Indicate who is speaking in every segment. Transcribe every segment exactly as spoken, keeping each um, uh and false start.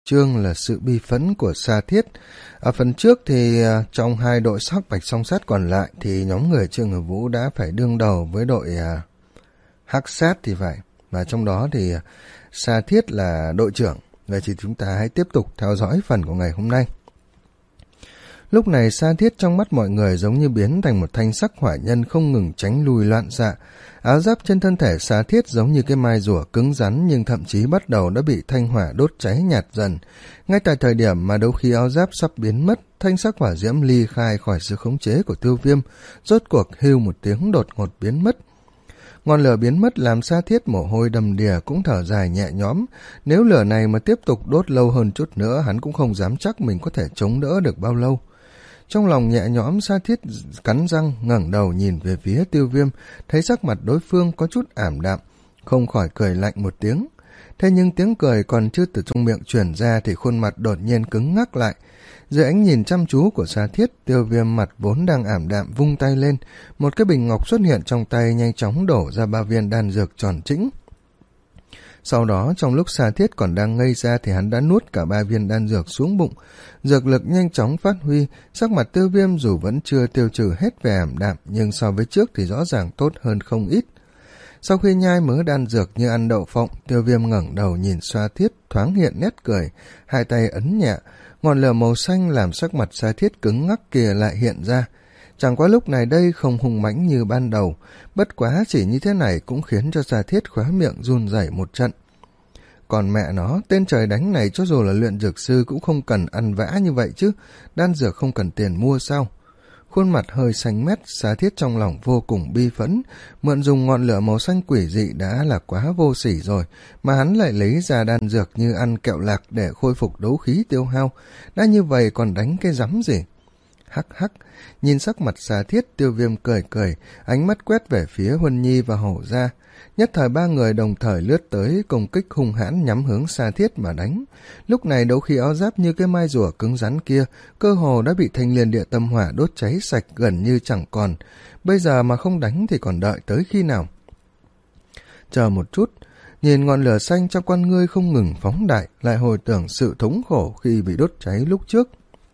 Speaker 1: Chương là sự bi phẫn của Sa Thiết. Ở phần trước thì uh, trong hai đội sắc bạch song sát còn lại thì nhóm người Trương Hữu Vũ đã phải đương đầu với đội uh, hắc sát thì phải. Và trong đó thì uh, Sa Thiết là đội trưởng. Vậy thì chúng ta hãy tiếp tục theo dõi phần của ngày hôm nay. Lúc này Sa Thiết trong mắt mọi người giống như biến thành một thanh sắc hỏa nhân không ngừng tránh lui loạn xạ. Áo giáp trên thân thể Sa Thiết giống như cái mai rùa cứng rắn nhưng thậm chí bắt đầu đã bị thanh hỏa đốt cháy nhạt dần. Ngay tại thời điểm mà đấu khí áo giáp sắp biến mất, thanh sắc hỏa diễm ly khai khỏi sự khống chế của Tiêu Viêm, rốt cuộc hưu một tiếng đột ngột biến mất. Ngọn lửa biến mất làm Sa Thiết mồ hôi đầm đìa cũng thở dài nhẹ nhõm. Nếu lửa này mà tiếp tục đốt lâu hơn chút nữa, hắn cũng không dám chắc mình có thể chống đỡ được bao lâu. Trong lòng nhẹ nhõm, Sa Thiết cắn răng ngẩng đầu nhìn về phía Tiêu Viêm, thấy sắc mặt đối phương có chút ảm đạm, không khỏi cười lạnh một tiếng. Thế nhưng tiếng cười còn chưa từ trong miệng truyền ra thì khuôn mặt đột nhiên cứng ngắc lại. Dưới ánh nhìn chăm chú của Sa Thiết, Tiêu Viêm mặt vốn đang ảm đạm vung tay lên, một cái bình ngọc xuất hiện trong tay nhanh chóng đổ ra ba viên đan dược tròn trĩnh. Sau đó trong lúc Sa Thiết còn đang ngây ra thì hắn đã nuốt cả ba viên đan dược xuống bụng. Dược lực nhanh chóng phát huy, sắc mặt Tiêu Viêm dù vẫn chưa tiêu trừ hết vẻ ảm đạm nhưng so với trước thì rõ ràng tốt hơn không ít. Sau khi nhai mớ đan dược như ăn đậu phộng, Tiêu Viêm ngẩng đầu nhìn Sa Thiết thoáng hiện nét cười, hai tay ấn nhẹ, ngọn lửa màu xanh làm sắc mặt Sa Thiết cứng ngắc kia lại hiện ra. Chẳng qua lúc này đây không hung mãnh như ban đầu, bất quá chỉ như thế này cũng khiến cho Sa Thiết khóe miệng run rẩy một trận. Còn mẹ nó, tên trời đánh này cho dù là luyện dược sư cũng không cần ăn vã như vậy chứ, đan dược không cần tiền mua sao? Khuôn mặt hơi xanh mét, Sa Thiết trong lòng vô cùng bi phẫn, mượn dùng ngọn lửa màu xanh quỷ dị đã là quá vô sỉ rồi, mà hắn lại lấy ra đan dược như ăn kẹo lạc để khôi phục đấu khí tiêu hao, đã như vậy còn đánh cái rắm gì? Hắc hắc, nhìn sắc mặt Sa Thiết, Tiêu Viêm cười cười, ánh mắt quét về phía Huân Nhi và Hổ Gia. Nhất thời ba người đồng thời lướt tới công kích hung hãn nhắm hướng Sa Thiết mà đánh. Lúc này đấu khí áo giáp như cái mai rùa cứng rắn kia, cơ hồ đã bị thanh liên địa tâm hỏa đốt cháy sạch gần như chẳng còn. Bây giờ mà không đánh thì còn đợi tới khi nào? Chờ một chút, nhìn ngọn lửa xanh trong con ngươi không ngừng phóng đại, lại hồi tưởng sự thống khổ khi bị đốt cháy lúc trước.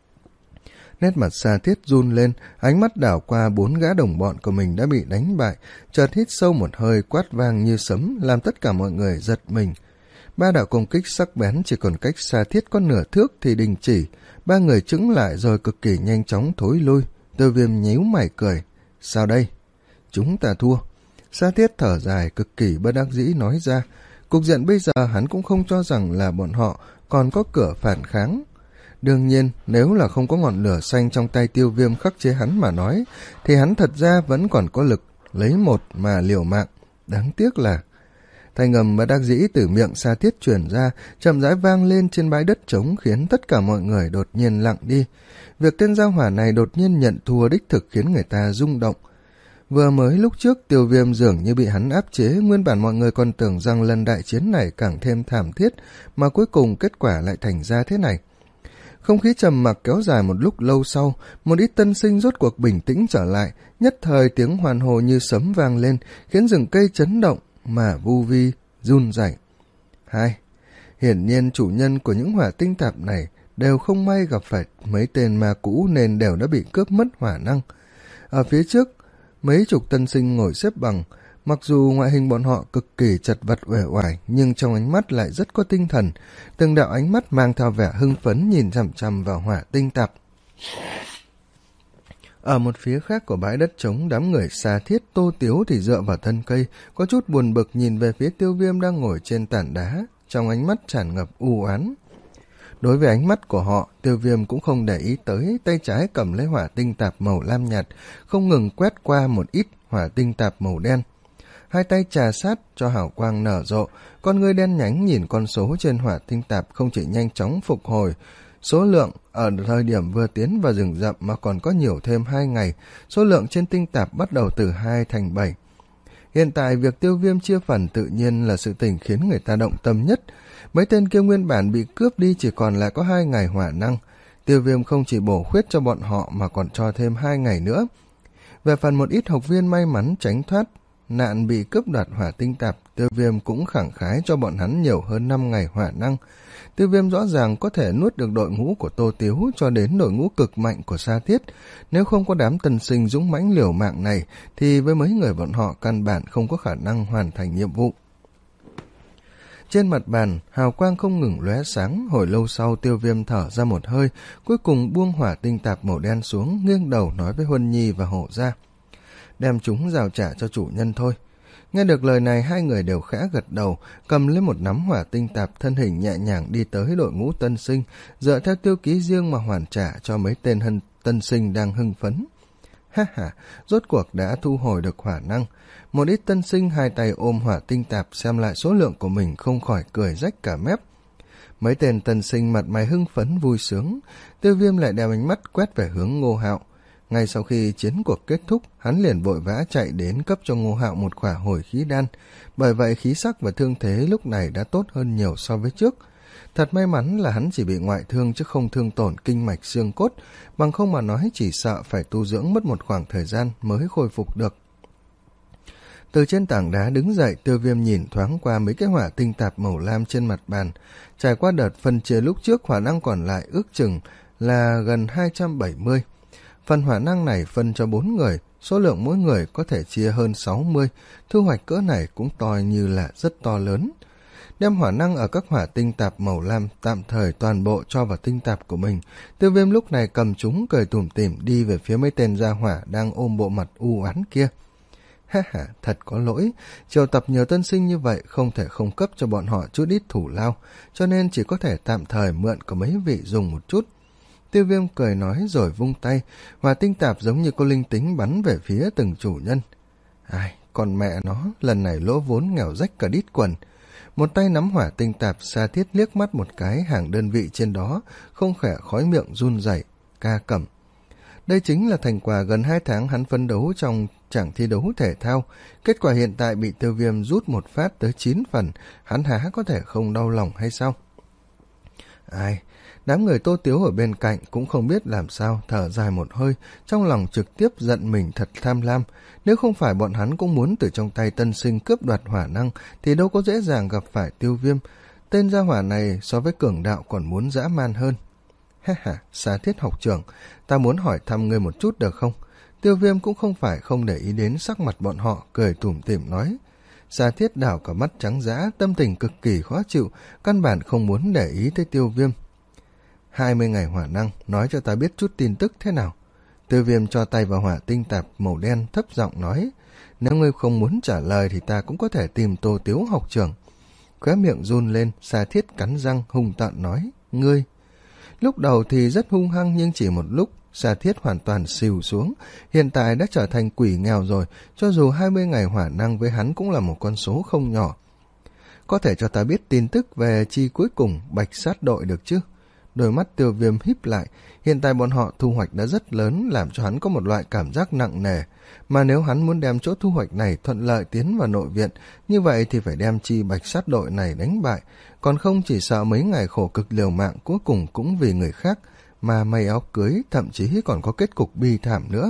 Speaker 1: Nét mặt Sa Thiết run lên, ánh mắt đảo qua bốn gã đồng bọn của mình đã bị đánh bại, chợt hít sâu một hơi quát vang như sấm, làm tất cả mọi người giật mình. Ba đạo công kích sắc bén chỉ còn cách Sa Thiết có nửa thước thì đình chỉ, ba người chững lại rồi cực kỳ nhanh chóng thối lui. Tiêu Viêm nhíu mày cười. Sao đây? Chúng ta thua. Sa Thiết thở dài cực kỳ bất đắc dĩ nói ra. Cục diện bây giờ hắn cũng không cho rằng là bọn họ còn có cửa phản kháng. Đương nhiên, nếu là không có ngọn lửa xanh trong tay Tiêu Viêm khắc chế hắn mà nói, thì hắn thật ra vẫn còn có lực, lấy một mà liều mạng. Đáng tiếc là... Thanh âm bất đắc dĩ từ miệng Sa Thiết truyền ra, chậm rãi vang lên trên bãi đất trống khiến tất cả mọi người đột nhiên lặng đi. Việc tên gia hỏa này đột nhiên nhận thua đích thực khiến người ta rung động. Vừa mới lúc trước Tiêu Viêm dường như bị hắn áp chế, nguyên bản mọi người còn tưởng rằng lần đại chiến này càng thêm thảm thiết, mà cuối cùng kết quả lại thành ra thế này. Không khí trầm mặc kéo dài một lúc lâu sau, một ít tân sinh rốt cuộc bình tĩnh trở lại, nhất thời tiếng hoan hô như sấm vang lên, khiến rừng cây chấn động, mà vu vi run rẩy. Hai, hiển nhiên chủ nhân của những hỏa tinh tạp này đều không may gặp phải mấy tên ma cũ nên đều đã bị cướp mất hỏa năng. Ở phía trước, mấy chục tân sinh ngồi xếp bằng, mặc dù ngoại hình bọn họ cực kỳ chật vật uể oải nhưng trong ánh mắt lại rất có tinh thần, từng đạo ánh mắt mang theo vẻ hưng phấn nhìn chằm chằm vào hỏa tinh tạp. Ở một phía khác của bãi đất trống, đám người Sa Thiết, Tô Tiếu thì dựa vào thân cây, có chút buồn bực nhìn về phía Tiêu Viêm đang ngồi trên tảng đá, trong ánh mắt tràn ngập u oán. Đối với ánh mắt của họ, Tiêu Viêm cũng không để ý tới, tay trái cầm lấy hỏa tinh tạp màu lam nhạt, không ngừng quét qua một ít hỏa tinh tạp màu đen. Hai tay trà sát cho hào quang nở rộ, con ngươi đen nhánh nhìn con số trên hỏa tinh tạp không chỉ nhanh chóng phục hồi, số lượng ở thời điểm vừa tiến vào rừng rậm mà còn có nhiều thêm hai ngày, số lượng trên tinh tạp bắt đầu từ hai thành bảy. Hiện tại việc Tiêu Viêm chia phần tự nhiên là sự tình khiến người ta động tâm nhất. Mấy tên kia nguyên bản bị cướp đi chỉ còn lại có hai ngày hỏa năng. Tiêu Viêm không chỉ bổ khuyết cho bọn họ mà còn cho thêm hai ngày nữa. Về phần một ít học viên may mắn tránh thoát nạn bị cướp đoạt hỏa tinh tạp, Tiêu Viêm cũng khẳng khái cho bọn hắn nhiều hơn năm ngày hỏa năng. Tiêu Viêm rõ ràng có thể nuốt được đội ngũ của Tô Tiếu cho đến đội ngũ cực mạnh của Sa Thiết. Nếu không có đám tân sinh dũng mãnh liều mạng này, thì với mấy người bọn họ căn bản không có khả năng hoàn thành nhiệm vụ. Trên mặt bàn, hào quang không ngừng lóe sáng, hồi lâu sau Tiêu Viêm thở ra một hơi, cuối cùng buông hỏa tinh tạp màu đen xuống, nghiêng đầu nói với Huân Nhi và Hổ Gia. Đem chúng giao trả cho chủ nhân thôi. Nghe được lời này, hai người đều khẽ gật đầu, cầm lấy một nắm hỏa tinh tạp, thân hình nhẹ nhàng đi tới đội ngũ tân sinh, dựa theo tiêu ký riêng mà hoàn trả cho mấy tên hân tân sinh đang hưng phấn. Ha ha, rốt cuộc đã thu hồi được hỏa năng. Một ít tân sinh hai tay ôm hỏa tinh tạp xem lại số lượng của mình không khỏi cười rách cả mép. Mấy tên tân sinh mặt mày hưng phấn vui sướng, Tiêu Viêm lại đem ánh mắt quét về hướng Ngô Hạo. Ngay sau khi chiến cuộc kết thúc, hắn liền vội vã chạy đến cấp cho Ngô Hạo một khỏa hồi khí đan. Bởi vậy khí sắc và thương thế lúc này đã tốt hơn nhiều so với trước. Thật may mắn là hắn chỉ bị ngoại thương chứ không thương tổn kinh mạch xương cốt, bằng không mà nói chỉ sợ phải tu dưỡng mất một khoảng thời gian mới khôi phục được. Từ trên tảng đá đứng dậy, Tiêu Viêm nhìn thoáng qua mấy cái hỏa tinh tạp màu lam trên mặt bàn. Trải qua đợt phân chia lúc trước, hỏa năng còn lại ước chừng là gần hai trăm bảy mươi. Phần hỏa năng này phân cho bốn người, số lượng mỗi người có thể chia hơn sáu mươi, thu hoạch cỡ này cũng coi như là rất to lớn. Đem hỏa năng ở các hỏa tinh tạp màu lam tạm thời toàn bộ cho vào tinh tạp của mình, Tiêu Viêm lúc này cầm chúng cười tủm tỉm đi về phía mấy tên gia hỏa đang ôm bộ mặt u oán kia. Ha ha, thật có lỗi, triệu tập nhiều tân sinh như vậy không thể không cấp cho bọn họ chút ít thủ lao, cho nên chỉ có thể tạm thời mượn của mấy vị dùng một chút. Tiêu Viêm cười nói rồi vung tay, hỏa tinh tạp giống như có linh tính bắn về phía từng chủ nhân. Ai, còn mẹ nó, lần này lỗ vốn nghèo rách cả đít quần. Một tay nắm hỏa tinh tạp, Sa Thiết liếc mắt một cái hàng đơn vị trên đó, không khẽ khói miệng run rẩy, ca cẩm. Đây chính là thành quả gần hai tháng hắn phấn đấu trong chẳng thi đấu thể thao. Kết quả hiện tại bị Tiêu Viêm rút một phát tới chín phần, hắn há có thể không đau lòng hay sao? Ai, đám người Tô Tiếu ở bên cạnh cũng không biết làm sao, thở dài một hơi, trong lòng trực tiếp giận mình thật tham lam. Nếu không phải bọn hắn cũng muốn từ trong tay tân sinh cướp đoạt hỏa năng, thì đâu có dễ dàng gặp phải Tiêu Viêm. Tên gia hỏa này so với cường đạo còn muốn dã man hơn. Ha ha, Sa Thiết học trưởng, ta muốn hỏi thăm ngươi một chút được không? Tiêu Viêm cũng không phải không để ý đến sắc mặt bọn họ, cười tủm tỉm nói. Sa Thiết đảo cả mắt trắng dã, tâm tình cực kỳ khó chịu, căn bản không muốn để ý tới Tiêu Viêm. Hai mươi ngày hỏa năng, nói cho ta biết chút tin tức thế nào? Tiêu Viêm cho tay vào hỏa tinh tạp màu đen, thấp giọng nói. Nếu ngươi không muốn trả lời thì ta cũng có thể tìm Tô Tiếu học trưởng. Khóe miệng run lên, Sa Thiết cắn răng hung tợn nói. Ngươi... Lúc đầu thì rất hung hăng, nhưng chỉ một lúc, Sa Thiết hoàn toàn xìu xuống. Hiện tại đã trở thành quỷ nghèo rồi, cho dù hai mươi ngày hỏa năng với hắn cũng là một con số không nhỏ. Có thể cho ta biết tin tức về chi cuối cùng Bạch Sát đội được chứ? Đôi mắt Tiêu Viêm híp lại, hiện tại bọn họ thu hoạch đã rất lớn, làm cho hắn có một loại cảm giác nặng nề. Mà nếu hắn muốn đem chỗ thu hoạch này thuận lợi tiến vào nội viện, như vậy thì phải đem chi Bạch Sát đội này đánh bại, còn không chỉ sợ mấy ngày khổ cực liều mạng cuối cùng cũng vì người khác, mà may áo cưới, thậm chí còn có kết cục bi thảm nữa.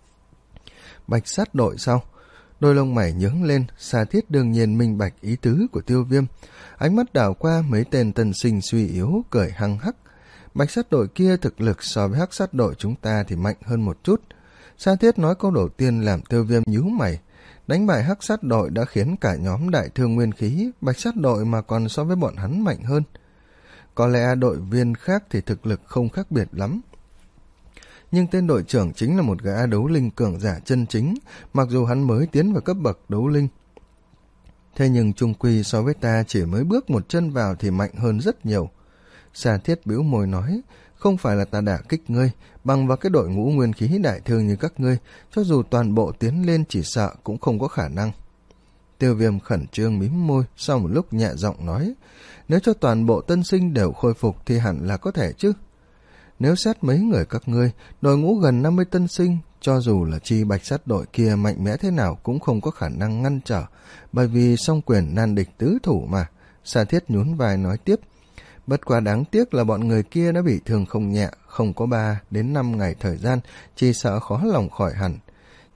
Speaker 1: Bạch Sát đội sao? Đôi lông mày nhướng lên, Sa Thiết đương nhiên minh bạch ý tứ của Tiêu Viêm. Ánh mắt đảo qua mấy tên tân sinh suy yếu, cười hăng hắc. Bạch Sát đội kia thực lực so với Hắc Sát đội chúng ta thì mạnh hơn một chút. Sa Thiết nói câu đầu tiên làm Tiêu Viêm nhíu mày. Đánh bại Hắc Sát đội đã khiến cả nhóm đại thương nguyên khí, Bạch Sát đội mà còn so với bọn hắn mạnh hơn. Có lẽ đội viên khác thì thực lực không khác biệt lắm. Nhưng tên đội trưởng chính là một gã đấu linh cường giả chân chính, mặc dù hắn mới tiến vào cấp bậc đấu linh. Thế nhưng chung quy so với ta chỉ mới bước một chân vào thì mạnh hơn rất nhiều. Sa Thiết bĩu môi nói, không phải là ta đả kích ngươi, bằng vào cái đội ngũ nguyên khí đại thương như các ngươi, cho dù toàn bộ tiến lên chỉ sợ cũng không có khả năng. Tiêu Viêm khẩn trương mím môi, sau một lúc nhẹ giọng nói, nếu cho toàn bộ tân sinh đều khôi phục thì hẳn là có thể chứ. Nếu xét mấy người các ngươi, đội ngũ gần năm mươi tân sinh, cho dù là chi Bạch Sát đội kia mạnh mẽ thế nào cũng không có khả năng ngăn trở, bởi vì song quyền nan địch tứ thủ mà. Sa Thiết nhún vai nói tiếp, bất quá đáng tiếc là bọn người kia đã bị thương không nhẹ, không có ba đến năm ngày thời gian, chỉ sợ khó lòng khỏi hẳn.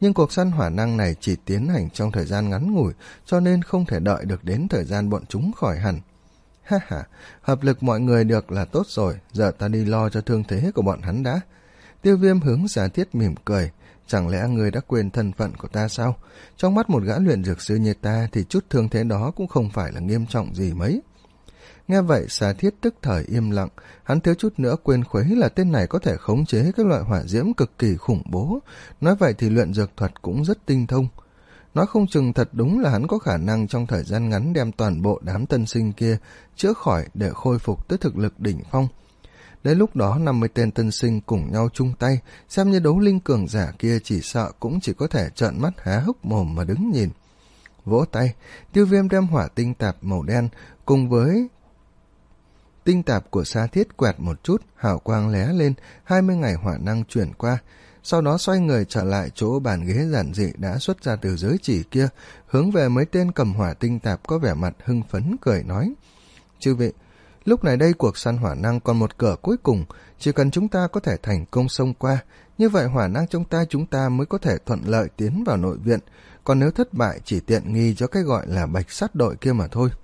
Speaker 1: nhưng cuộc săn hỏa năng này chỉ tiến hành trong thời gian ngắn ngủi, cho nên không thể đợi được đến thời gian bọn chúng khỏi hẳn. Ha ha, hợp lực mọi người được là tốt rồi, giờ ta đi lo cho thương thế của bọn hắn đã. Tiêu Viêm hướng Xà Thiết mỉm cười. Chẳng lẽ ngươi đã quên thân phận của ta sao? Trong mắt một gã luyện dược sư như ta thì chút thương thế đó cũng không phải là nghiêm trọng gì mấy. Nghe vậy Xà Thiết tức thời im lặng, hắn thiếu chút nữa quên khuấy là tên này có thể khống chế các loại hỏa diễm cực kỳ khủng bố. Nói vậy thì luyện dược thuật cũng rất tinh thông. Nói không chừng thật đúng là hắn có khả năng trong thời gian ngắn đem toàn bộ đám tân sinh kia chữa khỏi để khôi phục tới thực lực đỉnh phong. Đến lúc đó năm mươi tên tân sinh cùng nhau chung tay, xem như đấu linh cường giả kia chỉ sợ cũng chỉ có thể trợn mắt há hốc mồm mà đứng nhìn. Vỗ tay, Tiêu Viêm đem hỏa tinh tạp màu đen cùng với tinh tạp của Xà Thiết quẹt một chút, hào quang lóe lên, hai mươi ngày hỏa năng chuyển qua. Sau đó xoay người trở lại chỗ bàn ghế giản dị đã xuất ra từ giới chỉ kia, hướng về mấy tên cầm hỏa tinh tạp có vẻ mặt hưng phấn cười nói: Chư vị, lúc này đây cuộc săn hỏa năng còn một cửa cuối cùng, chỉ cần chúng ta có thể thành công xông qua, như vậy hỏa năng trong tay chúng ta mới có thể thuận lợi tiến vào nội viện, còn nếu thất bại chỉ tiện nghi cho cái gọi là bạch sắt đội kia mà thôi.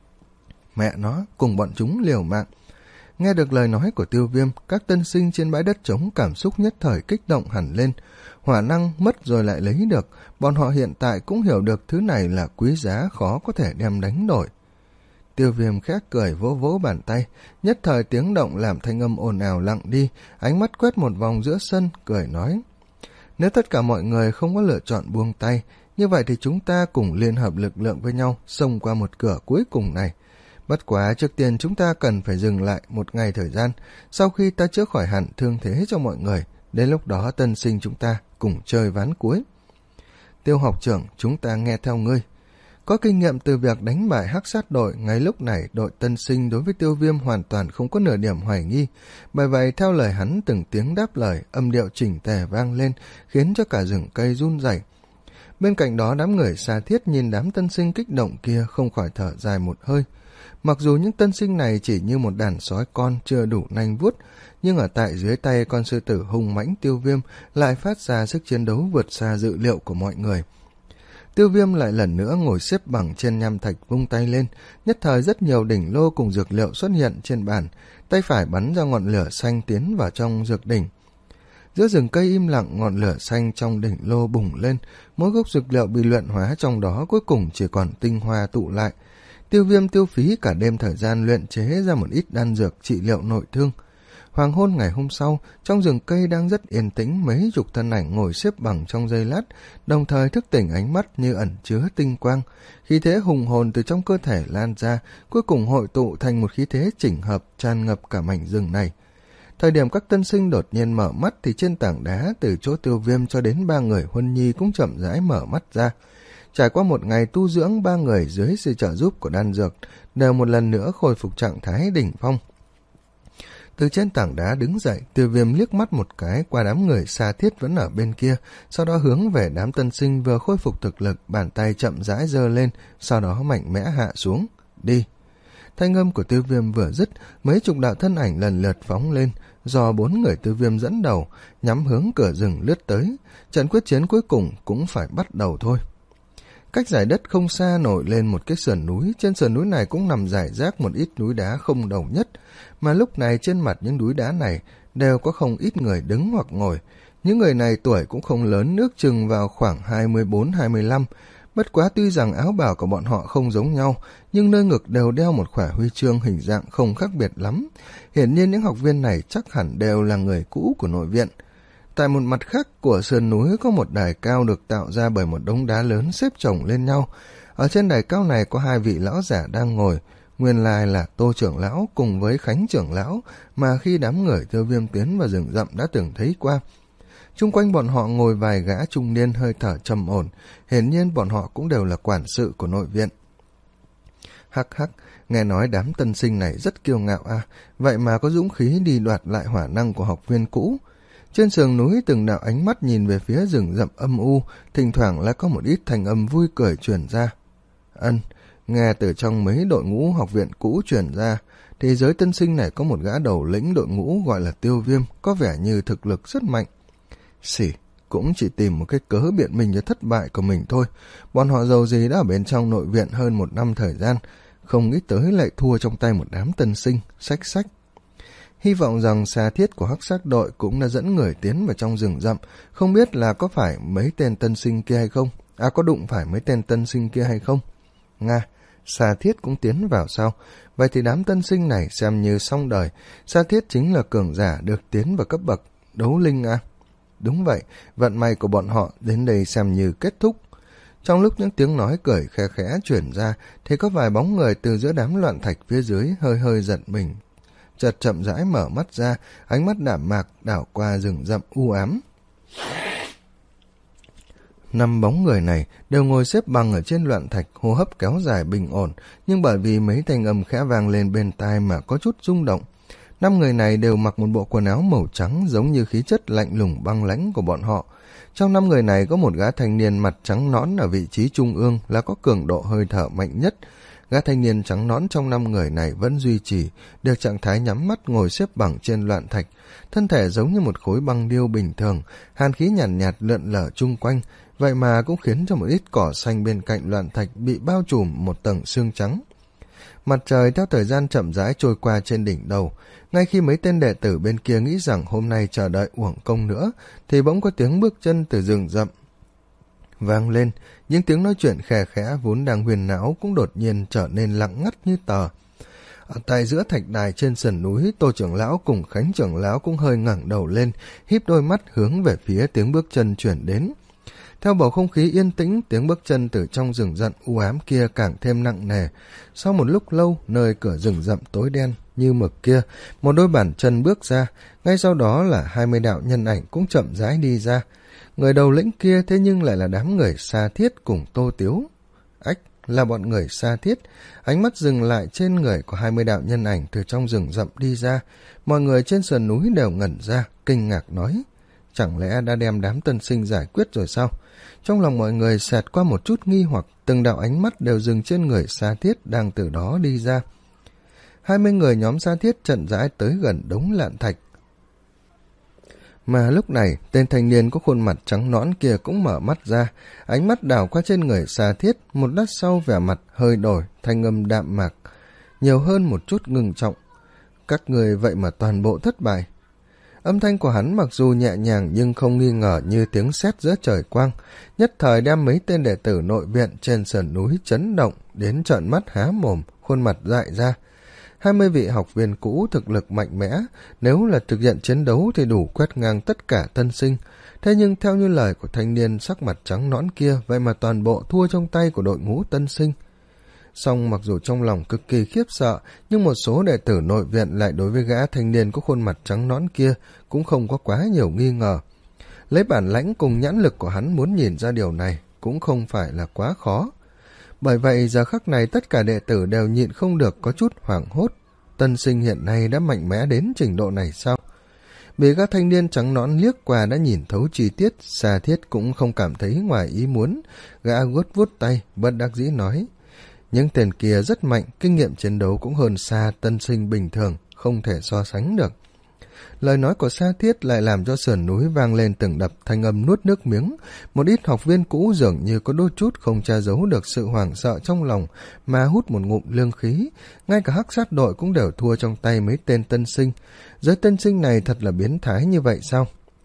Speaker 1: Mẹ nó, cùng bọn chúng liều mạng. Nghe được lời nói của Tiêu Viêm, các tân sinh trên bãi đất trống cảm xúc nhất thời kích động hẳn lên. Hỏa năng mất rồi lại lấy được, bọn họ hiện tại cũng hiểu được thứ này là quý giá khó có thể đem đánh đổi. Tiêu Viêm khẽ cười vỗ vỗ bàn tay, nhất thời tiếng động làm thanh âm ồn ào lặng đi, ánh mắt quét một vòng giữa sân, cười nói: Nếu tất cả mọi người không có lựa chọn buông tay, như vậy thì chúng ta cùng liên hợp lực lượng với nhau, xông qua một cửa cuối cùng này. Bất quá trước tiên chúng ta cần phải dừng lại một ngày thời gian, sau khi ta chữa khỏi hẳn thương thế cho mọi người, đến lúc đó tân sinh chúng ta cùng chơi ván cuối. Tiêu học trưởng, chúng ta nghe theo ngươi. Có kinh nghiệm từ việc đánh bại hắc sát đội, ngay lúc này đội tân sinh đối với Tiêu Viêm hoàn toàn không có nửa điểm hoài nghi, bởi vậy theo lời hắn từng tiếng đáp lời, âm điệu chỉnh tề vang lên, khiến cho cả rừng cây run rẩy. Bên cạnh đó đám người Xà Thiết nhìn đám tân sinh kích động kia không khỏi thở dài một hơi. Mặc dù những tân sinh này chỉ như một đàn sói con chưa đủ nanh vuốt, nhưng ở tại dưới tay con sư tử hung mãnh Tiêu Viêm lại phát ra sức chiến đấu vượt xa dự liệu của mọi người. Tiêu Viêm lại lần nữa ngồi xếp bằng trên nham thạch vung tay lên, nhất thời rất nhiều đỉnh lô cùng dược liệu xuất hiện trên bàn, tay phải bắn ra ngọn lửa xanh tiến vào trong dược đỉnh. Giữa rừng cây im lặng, ngọn lửa xanh trong đỉnh lô bùng lên, mỗi gốc dược liệu bị luyện hóa trong đó cuối cùng chỉ còn tinh hoa tụ lại. Tiêu Viêm tiêu phí cả đêm thời gian luyện chế ra một ít đan dược trị liệu nội thương. Hoàng hôn ngày hôm sau, trong rừng cây đang rất yên tĩnh, mấy chục thân ảnh ngồi xếp bằng trong giây lát, đồng thời thức tỉnh ánh mắt như ẩn chứa tinh quang. Khí thế hùng hồn từ trong cơ thể lan ra, cuối cùng hội tụ thành một khí thế chỉnh hợp tràn ngập cả mảnh rừng này. Thời điểm các tân sinh đột nhiên mở mắt thì trên tảng đá từ chỗ Tiêu Viêm cho đến ba người Huân Nhi cũng chậm rãi mở mắt ra. Trải qua một ngày tu dưỡng, ba người dưới sự trợ giúp của đan dược đều một lần nữa khôi phục trạng thái đỉnh phong. Từ trên tảng đá đứng dậy, Tiêu Viêm liếc mắt một cái qua đám người Xà Thiết vẫn ở bên kia, sau đó hướng về đám tân sinh vừa khôi phục thực lực, bàn tay chậm rãi giơ lên, sau đó mạnh mẽ hạ xuống. Đi! Thanh âm của Tiêu Viêm vừa dứt, mấy chục đạo thân ảnh lần lượt phóng lên, do bốn người Tiêu Viêm dẫn đầu, nhắm hướng cửa rừng lướt tới. Trận quyết chiến cuối cùng cũng phải bắt đầu thôi. Cách dải đất không xa nổi lên một cái sườn núi, trên sườn núi này cũng nằm rải rác một ít núi đá không đầu nhất, mà lúc này trên mặt những núi đá này đều có không ít người đứng hoặc ngồi. Những người này tuổi cũng không lớn, ước chừng vào khoảng hai mươi bốn hai mươi lăm, bất quá tuy rằng áo bào của bọn họ không giống nhau, nhưng nơi ngực đều đeo một khỏa huy chương hình dạng không khác biệt lắm. Hiển nhiên những học viên này chắc hẳn đều là người cũ của nội viện. Tại một mặt khác của sườn núi có một đài cao được tạo ra bởi một đống đá lớn xếp chồng lên nhau. Ở trên đài cao này có hai vị lão giả đang ngồi, nguyên lai là Tô trưởng lão cùng với Khánh trưởng lão mà khi đám người Tiêu Viêm tiến vào rừng rậm đã từng thấy qua. Chung quanh bọn họ ngồi vài gã trung niên hơi thở trầm ổn, hiển nhiên bọn họ cũng đều là quản sự của nội viện. Hắc hắc, nghe nói đám tân sinh này rất kiêu ngạo à, vậy mà có dũng khí đi đoạt lại hỏa năng của học viên cũ. Trên sườn núi từng đạo ánh mắt nhìn về phía rừng rậm âm u, thỉnh thoảng lại có một ít thanh âm vui cười truyền ra. Ân, nghe từ trong mấy đội ngũ học viện cũ truyền ra, thì giới tân sinh này có một gã đầu lĩnh đội ngũ gọi là Tiêu Viêm, có vẻ như thực lực rất mạnh. Xỉ, cũng chỉ tìm một cái cớ biện minh cho thất bại của mình thôi. Bọn họ giàu gì đã ở bên trong nội viện hơn một năm thời gian, không nghĩ tới lại thua trong tay một đám tân sinh, xách xách. Hy vọng rằng xà thiết của hắc sát đội cũng đã dẫn người tiến vào trong rừng rậm, không biết là có phải mấy tên tân sinh kia hay không, à có đụng phải mấy tên tân sinh kia hay không. Nga, xà thiết cũng tiến vào sao? Vậy thì đám tân sinh này xem như xong đời, xà thiết chính là cường giả được tiến vào cấp bậc đấu linh à? Đúng vậy, vận may của bọn họ đến đây xem như kết thúc. Trong lúc những tiếng nói cười khẽ khẽ chuyển ra, thì có vài bóng người từ giữa đám loạn thạch phía dưới hơi hơi giật mình. Chợt chậm rãi mở mắt ra, ánh mắt đạm mạc đảo qua rừng rậm u ám. Năm bóng người này đều ngồi xếp bằng ở trên loạn thạch, hô hấp kéo dài bình ổn, nhưng bởi vì mấy thanh âm khẽ vang lên bên tai mà có chút rung động. Năm người này đều mặc một bộ quần áo màu trắng giống như khí chất lạnh lùng băng lãnh của bọn họ. Trong năm người này có một gã thanh niên mặt trắng nõn ở vị trí trung ương là có cường độ hơi thở mạnh nhất. Gã thanh niên trắng nõn trong năm người này vẫn duy trì được trạng thái nhắm mắt ngồi xếp bằng trên loạn thạch, thân thể giống như một khối băng điêu bình thường, hàn khí nhàn nhạt, nhạt lượn lờ chung quanh, vậy mà cũng khiến cho một ít cỏ xanh bên cạnh loạn thạch bị bao trùm một tầng sương trắng. Mặt trời theo thời gian chậm rãi trôi qua trên đỉnh đầu, ngay khi mấy tên đệ tử bên kia nghĩ rằng hôm nay chờ đợi uổng công nữa, thì bỗng có tiếng bước chân từ rừng rậm vang lên. Những tiếng nói chuyện khè khẽ vốn đang huyền não cũng đột nhiên trở nên lặng ngắt như tờ. Ở tại giữa thạch đài trên sườn núi, Tô trưởng lão cùng Khánh trưởng lão cũng hơi ngẩng đầu lên, híp đôi mắt hướng về phía tiếng bước chân chuyển đến. Theo bầu không khí yên tĩnh, tiếng bước chân từ trong rừng rậm u ám kia càng thêm nặng nề. Sau một lúc lâu, nơi cửa rừng rậm tối đen như mực kia, một đôi bàn chân bước ra, ngay sau đó là hai mươi đạo nhân ảnh cũng chậm rãi đi ra. Người đầu lĩnh kia thế nhưng lại là đám người Sa Thiết cùng Tô Tiếu. Ách, là bọn người Sa Thiết. Ánh mắt dừng lại trên người của hai mươi đạo nhân ảnh từ trong rừng rậm đi ra. Mọi người trên sườn núi đều ngẩn ra, kinh ngạc nói: chẳng lẽ đã đem đám tân sinh giải quyết rồi sao? Trong lòng mọi người xẹt qua một chút nghi hoặc, từng đạo ánh mắt đều dừng trên người Sa Thiết đang từ đó đi ra. Hai mươi người nhóm Sa Thiết chậm rãi tới gần đống lạn thạch. Mà lúc này, tên thanh niên có khuôn mặt trắng nõn kia cũng mở mắt ra, ánh mắt đảo qua trên người Sa Thiết, một lát sau vẻ mặt hơi đổi, thanh âm đạm mạc, nhiều hơn một chút ngưng trọng. Các người vậy mà toàn bộ thất bại. Âm thanh của hắn mặc dù nhẹ nhàng nhưng không nghi ngờ như tiếng sét giữa trời quang, nhất thời đem mấy tên đệ tử nội viện trên sườn núi chấn động đến trợn mắt há mồm, khuôn mặt dại ra. Hai mươi vị học viên cũ thực lực mạnh mẽ, nếu là thực hiện chiến đấu thì đủ quét ngang tất cả tân sinh. Thế nhưng theo như lời của thanh niên sắc mặt trắng nõn kia, vậy mà toàn bộ thua trong tay của đội ngũ tân sinh. Song mặc dù trong lòng cực kỳ khiếp sợ, nhưng một số đệ tử nội viện lại đối với gã thanh niên có khuôn mặt trắng nõn kia cũng không có quá nhiều nghi ngờ. Lấy bản lãnh cùng nhãn lực của hắn muốn nhìn ra điều này cũng không phải là quá khó. Bởi vậy giờ khắc này tất cả đệ tử đều nhịn không được có chút hoảng hốt. Tân sinh hiện nay đã mạnh mẽ đến trình độ này sao? Bị các thanh niên trắng nõn liếc qua đã nhìn thấu chi tiết, Sa Thiết cũng không cảm thấy ngoài ý muốn. Gã vuốt vuốt tay, bất đắc dĩ nói: những tên kia rất mạnh, kinh nghiệm chiến đấu cũng hơn xa tân sinh bình thường, không thể so sánh được. Lời nói của Sa Thiết lại làm cho sườn núi vang lên từng đập thanh âm nuốt nước miếng. Một ít học viên cũ dường như có đôi chút không che giấu được sự hoảng sợ trong lòng, mà hút một ngụm lương khí. Ngay cả hắc sát đội cũng đều thua trong tay mấy tên tân sinh. Giới tân sinh này thật là biến thái như vậy sao?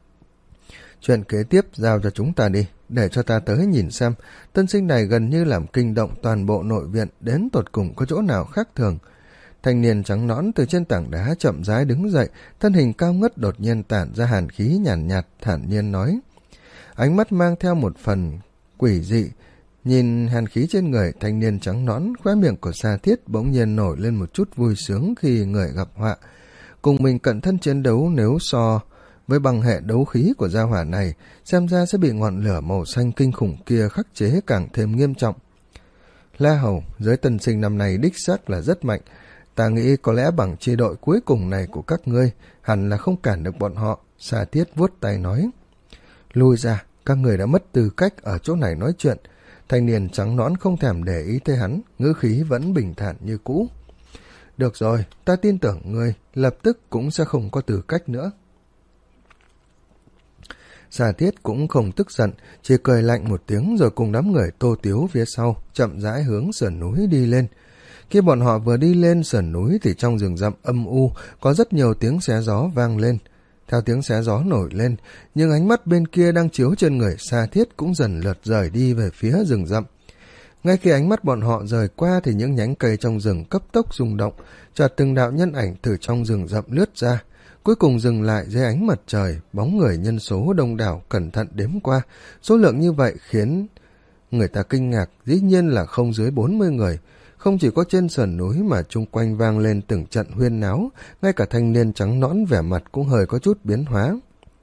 Speaker 1: Chuyện kế tiếp giao cho chúng ta đi, để cho ta tới nhìn xem. Tân sinh này gần như làm kinh động toàn bộ nội viện, đến tột cùng có chỗ nào khác thường. Thanh niên trắng nõn từ trên tảng đá chậm rãi đứng dậy, thân hình cao ngất đột nhiên tản ra hàn khí nhàn nhạt, nhạt, thản nhiên nói. Ánh mắt mang theo một phần quỷ dị, nhìn hàn khí trên người thanh niên trắng nõn, khóe miệng của Sa Thiết bỗng nhiên nổi lên một chút vui sướng khi người gặp họa. Cùng mình cận thân chiến đấu nếu so với bằng hệ đấu khí của gia hỏa này, xem ra sẽ bị ngọn lửa màu xanh kinh khủng kia khắc chế càng thêm nghiêm trọng. La Hầu, giới tân sinh năm nay đích xác là rất mạnh. Ta nghĩ có lẽ bằng chi đội cuối cùng này của các ngươi, hẳn là không cản được bọn họ. Sa Thiết vuốt tay nói. Lui ra, các người đã mất tư cách ở chỗ này nói chuyện. Thanh niên trắng nõn không thèm để ý tới hắn, ngữ khí vẫn bình thản như cũ. Được rồi, ta tin tưởng ngươi, lập tức cũng sẽ không có tư cách nữa. Sa Thiết cũng không tức giận, chỉ cười lạnh một tiếng rồi cùng đám người Tô Tiếu phía sau, chậm rãi hướng sườn núi đi lên. Khi bọn họ vừa đi lên sườn núi thì trong rừng rậm âm u có rất nhiều tiếng xé gió vang lên. Theo tiếng xé gió nổi lên, nhưng ánh mắt bên kia đang chiếu trên người Sa Thiết cũng dần lượt rời đi về phía rừng rậm. Ngay khi ánh mắt bọn họ rời qua thì những nhánh cây trong rừng cấp tốc rung động, chợt từng đạo nhân ảnh từ trong rừng rậm lướt ra, cuối cùng dừng lại dưới ánh mặt trời, bóng người nhân số đông đảo cẩn thận đếm qua, số lượng như vậy khiến người ta kinh ngạc, dĩ nhiên là không dưới bốn mươi người. Không chỉ có trên sườn núi mà chung quanh vang lên từng trận huyên náo, ngay cả thanh niên trắng nõn vẻ mặt cũng hơi có chút biến hóa.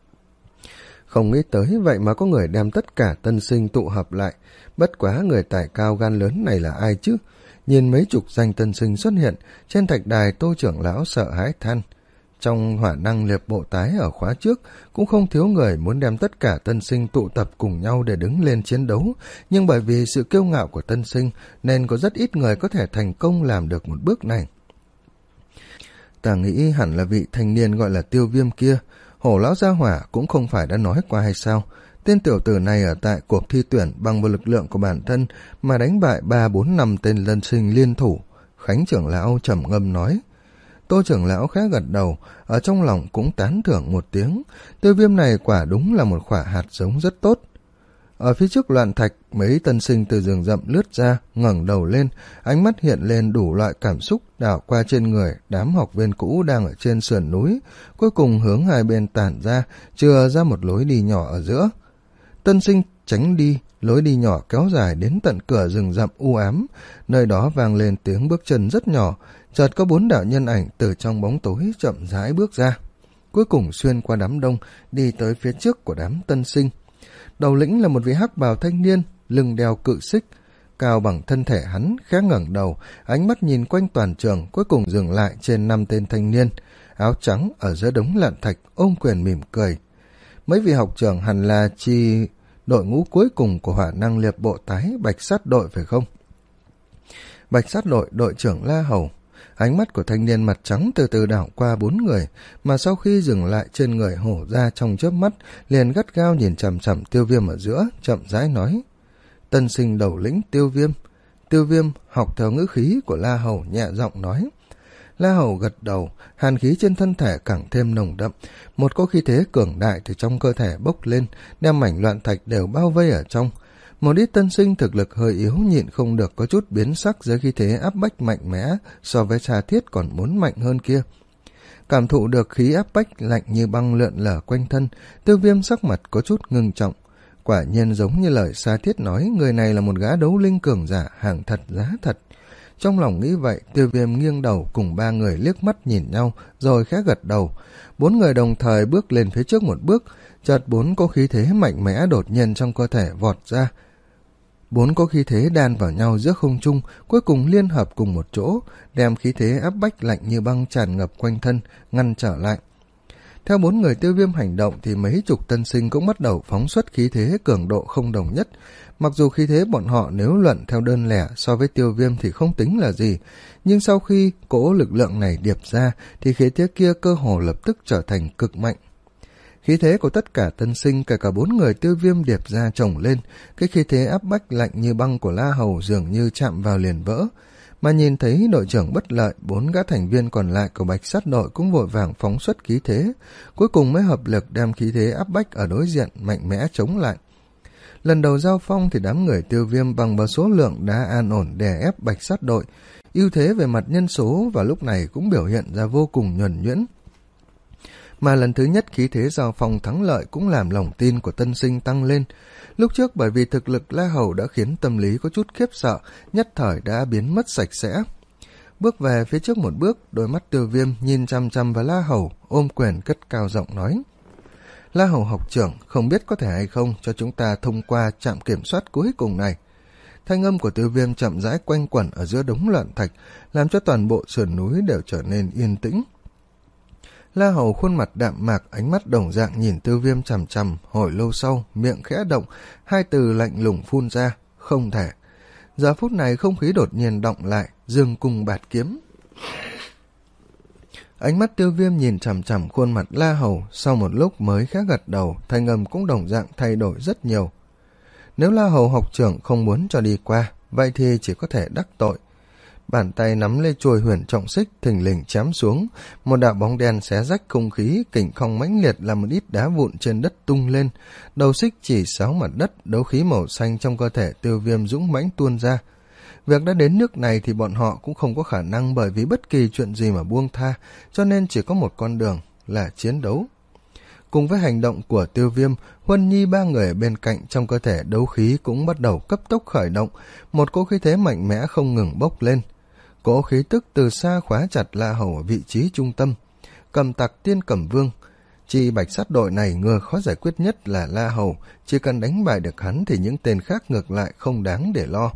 Speaker 1: Không nghĩ tới vậy mà có người đem tất cả tân sinh tụ hợp lại, bất quá người tài cao gan lớn này là ai chứ? Nhìn mấy chục danh tân sinh xuất hiện, trên thạch đài Tô trưởng lão sợ hãi than. Trong hỏa năng liệp bộ tái ở khóa trước, cũng không thiếu người muốn đem tất cả tân sinh tụ tập cùng nhau để đứng lên chiến đấu, nhưng bởi vì sự kiêu ngạo của tân sinh nên có rất ít người có thể thành công làm được một bước này. Ta nghĩ hẳn là vị thanh niên gọi là Tiêu Viêm kia, Hổ lão gia hỏa cũng không phải đã nói qua hay sao? Tên tiểu tử này ở tại cuộc thi tuyển bằng một lực lượng của bản thân mà đánh bại ba bốn năm tên lân sinh liên thủ. Khánh trưởng lão trầm ngâm nói. Tô trưởng lão khá gật đầu, ở trong lòng cũng tán thưởng một tiếng. Tiêu Viêm này quả đúng là một quả hạt giống rất tốt. Ở phía trước loạn thạch, mấy tân sinh từ rừng rậm lướt ra, ngẩng đầu lên, ánh mắt hiện lên đủ loại cảm xúc đảo qua trên người đám học viên cũ đang ở trên sườn núi, cuối cùng hướng hai bên tản ra, chừa ra một lối đi nhỏ ở giữa. Tân sinh tránh đi, lối đi nhỏ kéo dài đến tận cửa rừng rậm u ám, nơi đó vang lên tiếng bước chân rất nhỏ, chợt có bốn đạo nhân ảnh từ trong bóng tối chậm rãi bước ra, cuối cùng xuyên qua đám đông đi tới phía trước của đám tân sinh. Đầu lĩnh là một vị hắc bào thanh niên, lưng đeo cự xích, cao bằng thân thể hắn, khẽ ngẩng đầu, ánh mắt nhìn quanh toàn trường, cuối cùng dừng lại trên năm tên thanh niên, áo trắng ở giữa đống lạn thạch, ôm quyền mỉm cười. Mấy vị học trưởng hẳn là chi đội ngũ cuối cùng của hỏa năng liệp bộ tái Bạch Sát đội phải không? Bạch Sát đội đội trưởng La Hầu. Ánh mắt của thanh niên mặt trắng từ từ đảo qua bốn người, mà sau khi dừng lại trên người hổ ra trong chớp mắt, liền gắt gao nhìn chằm chằm Tiêu Viêm ở giữa, chậm rãi nói. Tân sinh đầu lĩnh Tiêu Viêm. Tiêu Viêm học theo ngữ khí của La Hầu nhẹ giọng nói. La Hầu gật đầu, hàn khí trên thân thể càng thêm nồng đậm, một cỗ khí thế cường đại từ trong cơ thể bốc lên, đem mảnh loạn thạch đều bao vây ở trong. Một ít tân sinh thực lực hơi yếu nhịn không được có chút biến sắc dưới khí thế áp bách mạnh mẽ so với Sa Thiết còn muốn mạnh hơn kia. Cảm thụ được khí áp bách lạnh như băng lượn lờ quanh thân, Tiêu Viêm sắc mặt có chút ngưng trọng. Quả nhiên giống như lời Sa Thiết nói, người này là một gã đấu linh cường giả, hàng thật giá thật. Trong lòng nghĩ vậy, Tiêu Viêm nghiêng đầu cùng ba người liếc mắt nhìn nhau, rồi khẽ gật đầu. Bốn người đồng thời bước lên phía trước một bước, chợt bốn có khí thế mạnh mẽ đột nhiên trong cơ thể vọt ra. Bốn có khí thế đan vào nhau giữa không trung, cuối cùng liên hợp cùng một chỗ, đem khí thế áp bách lạnh như băng tràn ngập quanh thân, ngăn trở lại. Theo bốn người Tiêu Viêm hành động thì mấy chục tân sinh cũng bắt đầu phóng xuất khí thế cường độ không đồng nhất. Mặc dù khí thế bọn họ nếu luận theo đơn lẻ so với Tiêu Viêm thì không tính là gì, nhưng sau khi cỗ lực lượng này điệp ra thì khí thế kia cơ hồ lập tức trở thành cực mạnh. Khí thế của tất cả tân sinh, kể cả bốn người Tiêu Viêm điệp ra chồng lên, cái khí thế áp bách lạnh như băng của La Hầu dường như chạm vào liền vỡ. Mà nhìn thấy đội trưởng bất lợi, bốn gã thành viên còn lại của Bạch Sát đội cũng vội vàng phóng xuất khí thế, cuối cùng mới hợp lực đem khí thế áp bách ở đối diện mạnh mẽ chống lại. Lần đầu giao phong thì đám người Tiêu Viêm bằng vào số lượng đã an ổn đè ép Bạch Sát đội, ưu thế về mặt nhân số và lúc này cũng biểu hiện ra vô cùng nhuần nhuyễn. Mà lần thứ nhất khí thế giao phong thắng lợi cũng làm lòng tin của tân sinh tăng lên. Lúc trước bởi vì thực lực La Hầu đã khiến tâm lý có chút khiếp sợ, nhất thời đã biến mất sạch sẽ. Bước về phía trước một bước, đôi mắt Tiêu Viêm nhìn chăm chăm vào La Hầu, ôm quyền cất cao giọng nói. La Hầu học trưởng, không biết có thể hay không cho chúng ta thông qua trạm kiểm soát cuối cùng này. Thanh âm của Tiêu Viêm chậm rãi quanh quẩn ở giữa đống loạn thạch, làm cho toàn bộ sườn núi đều trở nên yên tĩnh. La Hầu khuôn mặt đạm mạc, ánh mắt đồng dạng nhìn Tiêu Viêm chằm chằm, hồi lâu sau, miệng khẽ động, hai từ lạnh lùng phun ra, không thể. Giờ phút này không khí đột nhiên động lại, dương cung bạt kiếm. Ánh mắt Tiêu Viêm nhìn chằm chằm khuôn mặt La Hầu, sau một lúc mới khẽ gật đầu, thanh âm cũng đồng dạng thay đổi rất nhiều. Nếu La Hầu học trưởng không muốn cho đi qua, vậy thì chỉ có thể đắc tội. Bàn tay nắm lấy chuôi huyền trọng xích thình lình chém xuống, một đạo bóng đen xé rách không khí, kình phong mãnh liệt làm một ít đá vụn trên đất tung lên, đầu xích chỉ xáo mặt đất, đấu khí màu xanh trong cơ thể Tiêu Viêm dũng mãnh tuôn ra. Việc đã đến nước này thì bọn họ cũng không có khả năng bởi vì bất kỳ chuyện gì mà buông tha, cho nên chỉ có một con đường là chiến đấu. Cùng với hành động của Tiêu Viêm, Huân Nhi ba người ở bên cạnh trong cơ thể đấu khí cũng bắt đầu cấp tốc khởi động, một cỗ khí thế mạnh mẽ không ngừng bốc lên. Cỗ khí tức từ xa khóa chặt La Hầu ở vị trí trung tâm. Cầm tặc Tiên Cẩm Vương, chi bạch sát đội này ngừa khó giải quyết nhất là La Hầu, chỉ cần đánh bại được hắn thì những tên khác ngược lại không đáng để lo.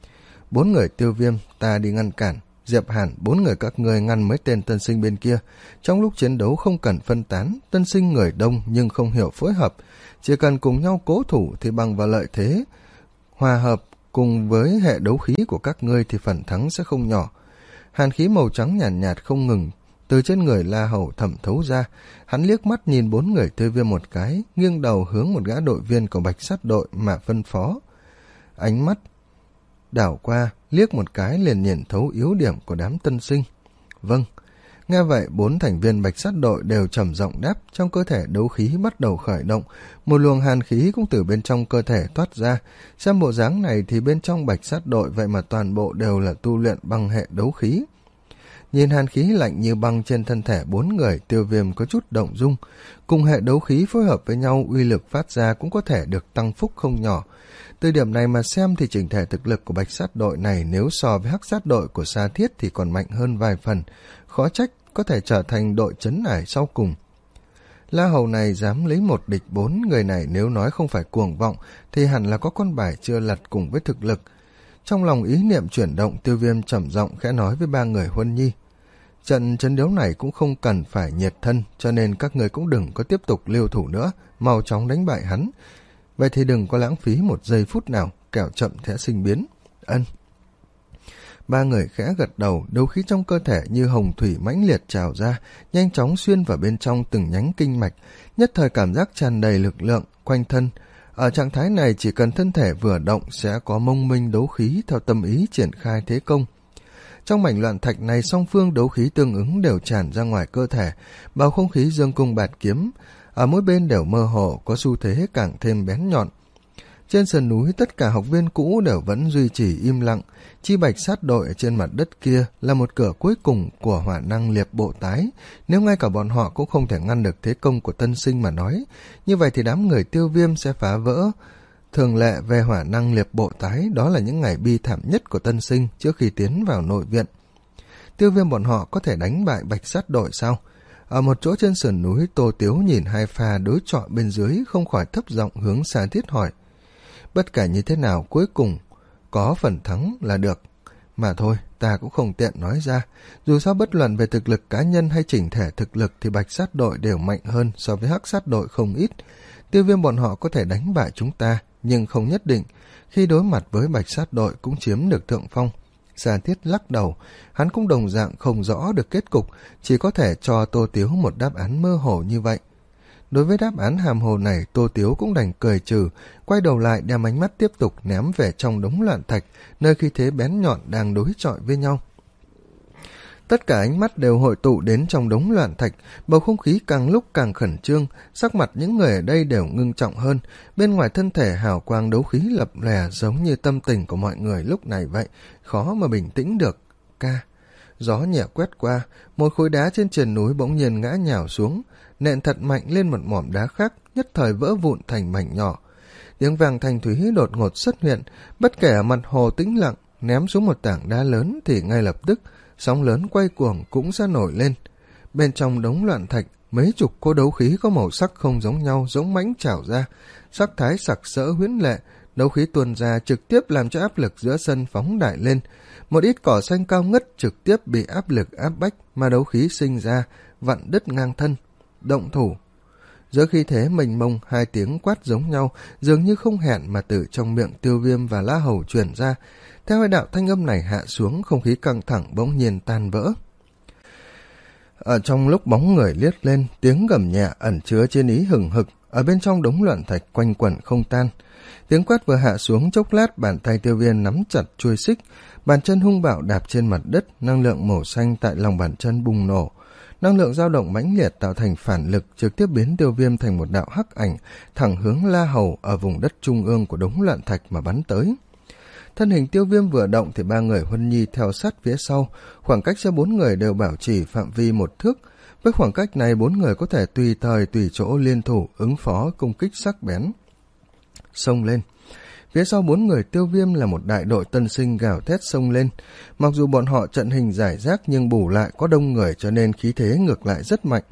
Speaker 1: Bốn người Tiêu Viêm, ta đi ngăn cản. Diệp Hàn, bốn người các ngươi ngăn mấy tên tân sinh bên kia. Trong lúc chiến đấu không cần phân tán, tân sinh người đông nhưng không hiểu phối hợp. Chỉ cần cùng nhau cố thủ thì bằng vào lợi thế hòa hợp cùng với hệ đấu khí của các ngươi thì phần thắng sẽ không nhỏ. Hàn khí màu trắng nhàn nhạt, nhạt không ngừng từ trên người La Hầu thẩm thấu ra. Hắn liếc mắt nhìn bốn người Tiêu Viêm một cái, nghiêng đầu hướng một gã đội viên của bạch sát đội mà phân phó. Ánh mắt đảo qua, liếc một cái liền nhìn thấu yếu điểm của đám tân sinh. Vâng. Nghe vậy, bốn thành viên bạch sát đội đều trầm giọng đáp, trong cơ thể đấu khí bắt đầu khởi động, một luồng hàn khí cũng từ bên trong cơ thể toát ra. Xem bộ dáng này thì bên trong bạch sát đội vậy mà toàn bộ đều là tu luyện bằng hệ đấu khí. Nhìn hàn khí lạnh như băng trên thân thể bốn người, Tiêu Viêm có chút động dung. Cùng hệ đấu khí phối hợp với nhau, uy lực phát ra cũng có thể được tăng phúc không nhỏ. Từ điểm này mà xem thì chỉnh thể thực lực của bạch sát đội này nếu so với hắc sát đội của Sa Thiết thì còn mạnh hơn vài phần, khó trách có thể trở thành đội trấn ải sau cùng. La Hầu này dám lấy một địch bốn, người này nếu nói không phải cuồng vọng thì hẳn là có con bài chưa lật cùng với thực lực. Trong lòng ý niệm chuyển động, Tiêu Viêm trầm giọng khẽ nói với ba người Huân Nhi. Trận chiến đấu này cũng không cần phải nhiệt thân, cho nên các người cũng đừng có tiếp tục lưu thủ nữa, mau chóng đánh bại hắn. Vậy thì đừng có lãng phí một giây phút nào, kẻo chậm sẽ sinh biến. Ân. Ba người khẽ gật đầu, đấu khí trong cơ thể như hồng thủy mãnh liệt trào ra, nhanh chóng xuyên vào bên trong từng nhánh kinh mạch, nhất thời cảm giác tràn đầy lực lượng quanh thân. Ở trạng thái này chỉ cần thân thể vừa động sẽ có mông minh đấu khí theo tâm ý triển khai thế công. Trong mảnh loạn thạch này, song phương đấu khí tương ứng đều tràn ra ngoài cơ thể, bầu không khí dương cung bạt kiếm ở mỗi bên đều mơ hồ, có xu thế càng thêm bén nhọn. Trên sườn núi, tất cả học viên cũ đều vẫn duy trì im lặng. Chi bạch sát đội ở trên mặt đất kia là một cửa cuối cùng của hỏa năng liệp bộ tái. Nếu ngay cả bọn họ cũng không thể ngăn được thế công của tân sinh mà nói, như vậy thì đám người Tiêu Viêm sẽ phá vỡ thường lệ về hỏa năng liệp bộ tái. Đó là những ngày bi thảm nhất của tân sinh trước khi tiến vào nội viện. Tiêu Viêm bọn họ có thể đánh bại bạch sát đội sao? Ở một chỗ trên sườn núi, Tô Tiếu nhìn hai pha đối chọi bên dưới, không khỏi thấp giọng hướng Sa Thiết hỏi. Bất kể như thế nào, cuối cùng có phần thắng là được. Mà thôi, ta cũng không tiện nói ra. Dù sao bất luận về thực lực cá nhân hay chỉnh thể thực lực thì bạch sát đội đều mạnh hơn so với hắc sát đội không ít. Tiêu Viêm bọn họ có thể đánh bại chúng ta, nhưng không nhất định. Khi đối mặt với bạch sát đội cũng chiếm được thượng phong. Sa Thiết lắc đầu, hắn cũng đồng dạng không rõ được kết cục, chỉ có thể cho Tô Tiếu một đáp án mơ hồ như vậy. Đối với đáp án hàm hồ này, Tô Tiếu cũng đành cười trừ, quay đầu lại đem ánh mắt tiếp tục ném về trong đống loạn thạch, nơi khí thế bén nhọn đang đối chọi với nhau. Tất cả ánh mắt đều hội tụ đến trong đống loạn thạch, bầu không khí càng lúc càng khẩn trương, sắc mặt những người ở đây đều ngưng trọng hơn, bên ngoài thân thể hào quang đấu khí lập lè giống như tâm tình của mọi người lúc này vậy, khó mà bình tĩnh được. Ca. Gió nhẹ quét qua, một khối đá trên triền núi bỗng nhiên ngã nhào xuống, nện thật mạnh lên một mỏm đá khác, nhất thời vỡ vụn thành mảnh nhỏ. Tiếng vàng thanh thúy đột ngột xuất hiện, bất kể ở mặt hồ tĩnh lặng, ném xuống một tảng đá lớn thì ngay lập tức sóng lớn quay cuồng cũng sẽ nổi lên. Bên trong đống loạn thạch, mấy chục cô đấu khí có màu sắc không giống nhau giống mãnh trào ra, sắc thái sặc sỡ huyễn lệ, đấu khí tuôn ra trực tiếp làm cho áp lực giữa sân phóng đại lên. Một ít cỏ xanh cao ngất trực tiếp bị áp lực áp bách mà đấu khí sinh ra, vặn đứt ngang thân. Động thủ. Giữa khi thế mênh mông, hai tiếng quát giống nhau, dường như không hẹn mà từ trong miệng Tiêu Viêm và La Hầu truyền ra. Theo hai đạo thanh âm này hạ xuống, không khí căng thẳng bỗng nhiên tan vỡ. Ở trong lúc bóng người liếc lên, tiếng gầm nhẹ ẩn chứa trên ý hừng hực, ở bên trong đống loạn thạch quanh quẩn không tan. Tiếng quát vừa hạ xuống chốc lát, bàn tay Tiêu Viêm nắm chặt chuôi xích, bàn chân hung bạo đạp trên mặt đất, năng lượng màu xanh tại lòng bàn chân bùng nổ. Năng lượng dao động mãnh liệt tạo thành phản lực, trực tiếp biến Tiêu Viêm thành một đạo hắc ảnh, thẳng hướng La Hầu ở vùng đất trung ương của đống loạn thạch mà bắn tới. Thân hình Tiêu Viêm vừa động thì ba người Huân Nhi theo sát phía sau, khoảng cách giữa bốn người đều bảo trì phạm vi một thước. Với khoảng cách này, bốn người có thể tùy thời tùy chỗ liên thủ ứng phó công kích sắc bén. Xông lên. Phía sau bốn người Tiêu Viêm là một đại đội tân sinh gào thét xông lên. Mặc dù bọn họ trận hình giải rác nhưng bù lại có đông người cho nên khí thế ngược lại rất mạnh.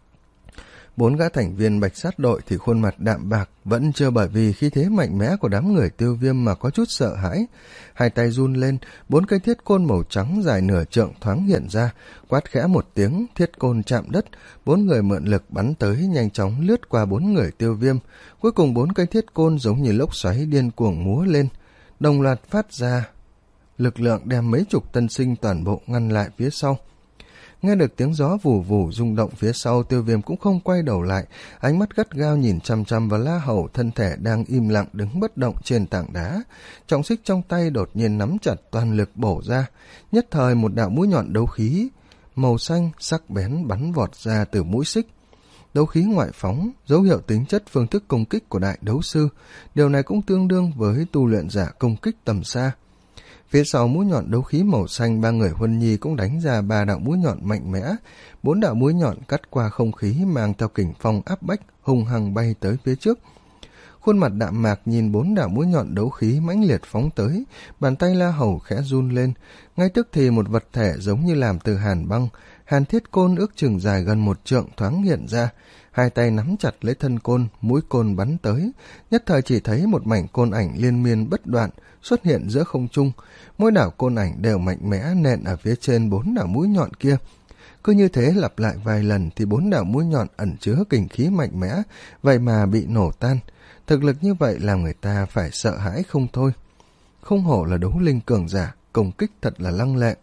Speaker 1: Bốn gã thành viên Bạch Sát đội thì khuôn mặt đạm bạc, vẫn chưa bởi vì khí thế mạnh mẽ của đám người Tiêu Viêm mà có chút sợ hãi. Hai tay run lên, bốn cây thiết côn màu trắng dài nửa trượng thoáng hiện ra, quát khẽ một tiếng, thiết côn chạm đất, bốn người mượn lực bắn tới, nhanh chóng lướt qua bốn người Tiêu Viêm. Cuối cùng bốn cây thiết côn giống như lốc xoáy điên cuồng múa lên, đồng loạt phát ra lực lượng đem mấy chục tân sinh toàn bộ ngăn lại phía sau. Nghe được tiếng gió vù vù rung động phía sau, Tiêu Viêm cũng không quay đầu lại, ánh mắt gắt gao nhìn chăm chăm vào La Hầu, thân thể đang im lặng đứng bất động trên tảng đá. Trọng xích trong tay đột nhiên nắm chặt, toàn lực bổ ra, nhất thời một đạo mũi nhọn đấu khí màu xanh sắc bén bắn vọt ra từ mũi xích. Đấu khí ngoại phóng, dấu hiệu tính chất phương thức công kích của đại đấu sư, điều này cũng tương đương với tu luyện giả công kích tầm xa. Phía sau mũi nhọn đấu khí màu xanh, ba người Huân Nhi cũng đánh ra ba đạo mũi nhọn mạnh mẽ, bốn đạo mũi nhọn cắt qua không khí mang theo kình phong áp bách, hung hăng bay tới phía trước. Khuôn mặt đạm mạc nhìn bốn đạo mũi nhọn đấu khí mãnh liệt phóng tới, bàn tay La Hầu khẽ run lên, ngay tức thì một vật thể giống như làm từ hàn băng, hàn thiết côn ước chừng dài gần một trượng thoáng hiện ra, hai tay nắm chặt lấy thân côn, mũi côn bắn tới, nhất thời chỉ thấy một mảnh côn ảnh liên miên bất đoạn xuất hiện giữa không trung, mỗi đạo côn ảnh đều mạnh mẽ nện ở phía trên bốn đạo mũi nhọn kia. Cứ như thế lặp lại vài lần thì bốn đạo mũi nhọn ẩn chứa kình khí mạnh mẽ, vậy mà bị nổ tan. Thực lực như vậy làm người ta phải sợ hãi không thôi. Không hổ là đấu linh cường giả, công kích thật là lăng lệ.